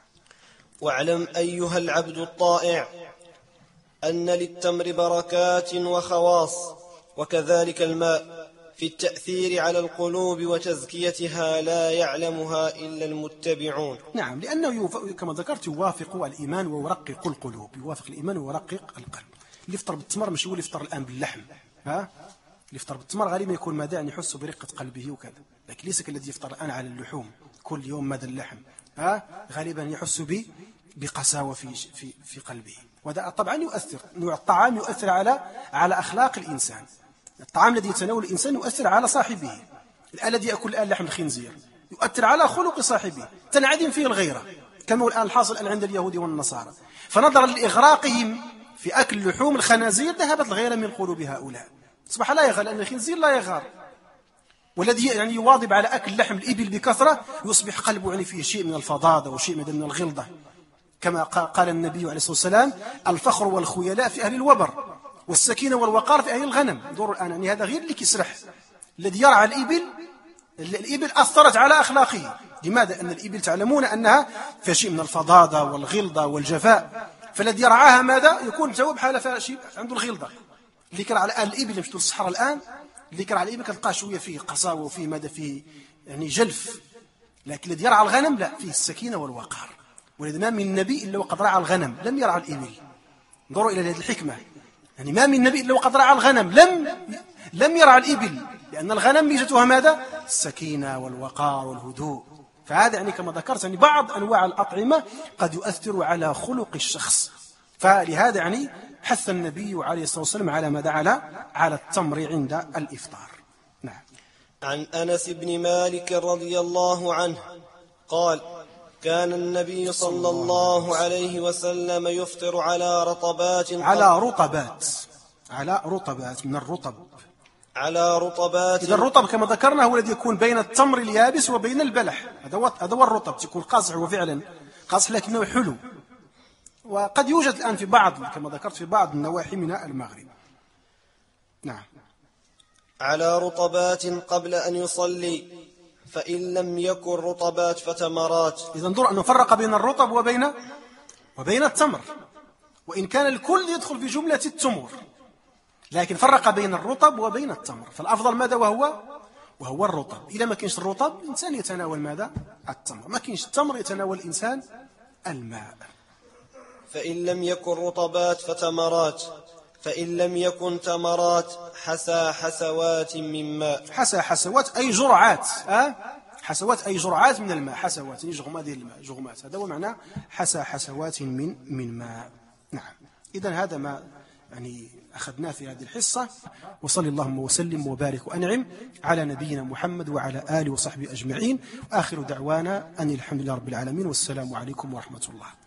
واعلم أيها العبد الطائع أن للتمر بركات وخواص، وكذلك الماء في التأثير على القلوب وتزكيتها لا يعلمها إلا المتبعون. نعم، لأنه يوف... كما ذكرت يوافق الإيمان ويرقق القلوب، يوافق الإيمان ويرقق القلب. اللي يفطر بالتمر مش هو اللي يفطر الآن باللحم، ها اللي يفطر بالتمر غالبا يكون ماذا يعني يحس برقة قلبه وكذا، لكن ليس كالذي يفطر الآن على اللحوم كل يوم ماذا اللحم، ها غالبا يحس ب بقساوة في في في قلبه. وهذا طبعا يؤثر، نوع الطعام يؤثر على على أخلاق الإنسان. الطعام الذي يتناول الإنسان يؤثر على صاحبه. الذي يأكل الآن لحم الخنزير يؤثر على خلق صاحبه، تنعدم فيه الغيرة كما هو الآن الحاصل الآن عند اليهود والنصارى. فنظرا لإغراقهم في أكل لحوم الخنازير ذهبت الغيرة من قلوب هؤلاء، أصبح لا يغار، لأن الخنزير لا يغار. والذي يعني يواظب على أكل لحم الإبل بكثرة يصبح قلبه يعني فيه شيء من الفظاظة وشيء من الغلظة، كما قال النبي عليه الصلاة والسلام الفخر والخيلاء في أهل الوبر والسكينة والوقار في أهل الغنم. دور الآن يعني هذا غير اللي كيسرح، الذي يرعى الإبل الإبل أثرت على أخلاقه. لماذا؟ أن الإبل تعلمون أنها في شيء من الفظاظة والغلظة والجفاء، فالذي يرعاها ماذا يكون جواب حالة شيء عنده الغلظة. اللي كان على الآن الإبل مشتو الصحراء الآن اللي كان على الإبل كتلقى شوية فيه قساوة وفيه ماذا فيه يعني جلف، لكن الذي يرعى الغنم لا، فيه السكينة والوقار. ولذا ما من نبي إلا وقد رعى الغنم لم يرعى الإبل. انظروا إلى هذه الحكمة، يعني ما من نبي إلا وقد رعى الغنم لم لم يرعى الإبل، لأن الغنم ميزتها ماذا؟ السكينة والوقار والهدوء. فهذا يعني كما ذكرت يعني بعض أنواع الأطعمة قد يؤثر على خلق الشخص، فلهذا يعني حث النبي عليه الصلاة والسلام على ماذا؟ على على التمر عند الإفطار. نعم. عن أنس بن مالك رضي الله عنه قال كان النبي صلى الله عليه وسلم يفطر على رطبات على رطبات على رطبات من الرطب على رطبات. إذا الرطب كما ذكرنا هو الذي يكون بين التمر اليابس وبين البلح، هذا هو هذا هو الرطب، تكون قاصح وفعلا قاصح لكنه حلو، وقد يوجد الآن في بعض كما ذكرت في بعض النواحي من المغرب. نعم. على رطبات قبل أن يصلي، فإن لم يكن رطبات فتمرات. إذا انظر أن نفرق بين الرطب وبين وبين التمر، وإن كان الكل يدخل في جملة التمور، لكن فرق بين الرطب وبين التمر، فالأفضل ماذا وهو وهو الرطب. إذا ما كانش الرطب الإنسان يتناول ماذا؟ التمر. ما كانش التمر يتناول الإنسان الماء. فإن لم يكن رطبات فتمرات، فإن لم يكن تمرات حسى حسوات من ماء. حسى حسوات أي جرعات، أه؟ حسوات أي جرعات من الماء، حسوات يعني جغمات الماء، جغمات، هذا هو معنى حسى حسوات من من ماء. نعم. إذن هذا ما يعني أخذناه في هذه الحصة، وصلى اللهم وسلم وبارك وأنعم على نبينا محمد وعلى آله وصحبه أجمعين، وآخر دعوانا أن الحمد لله رب العالمين، والسلام عليكم ورحمة الله.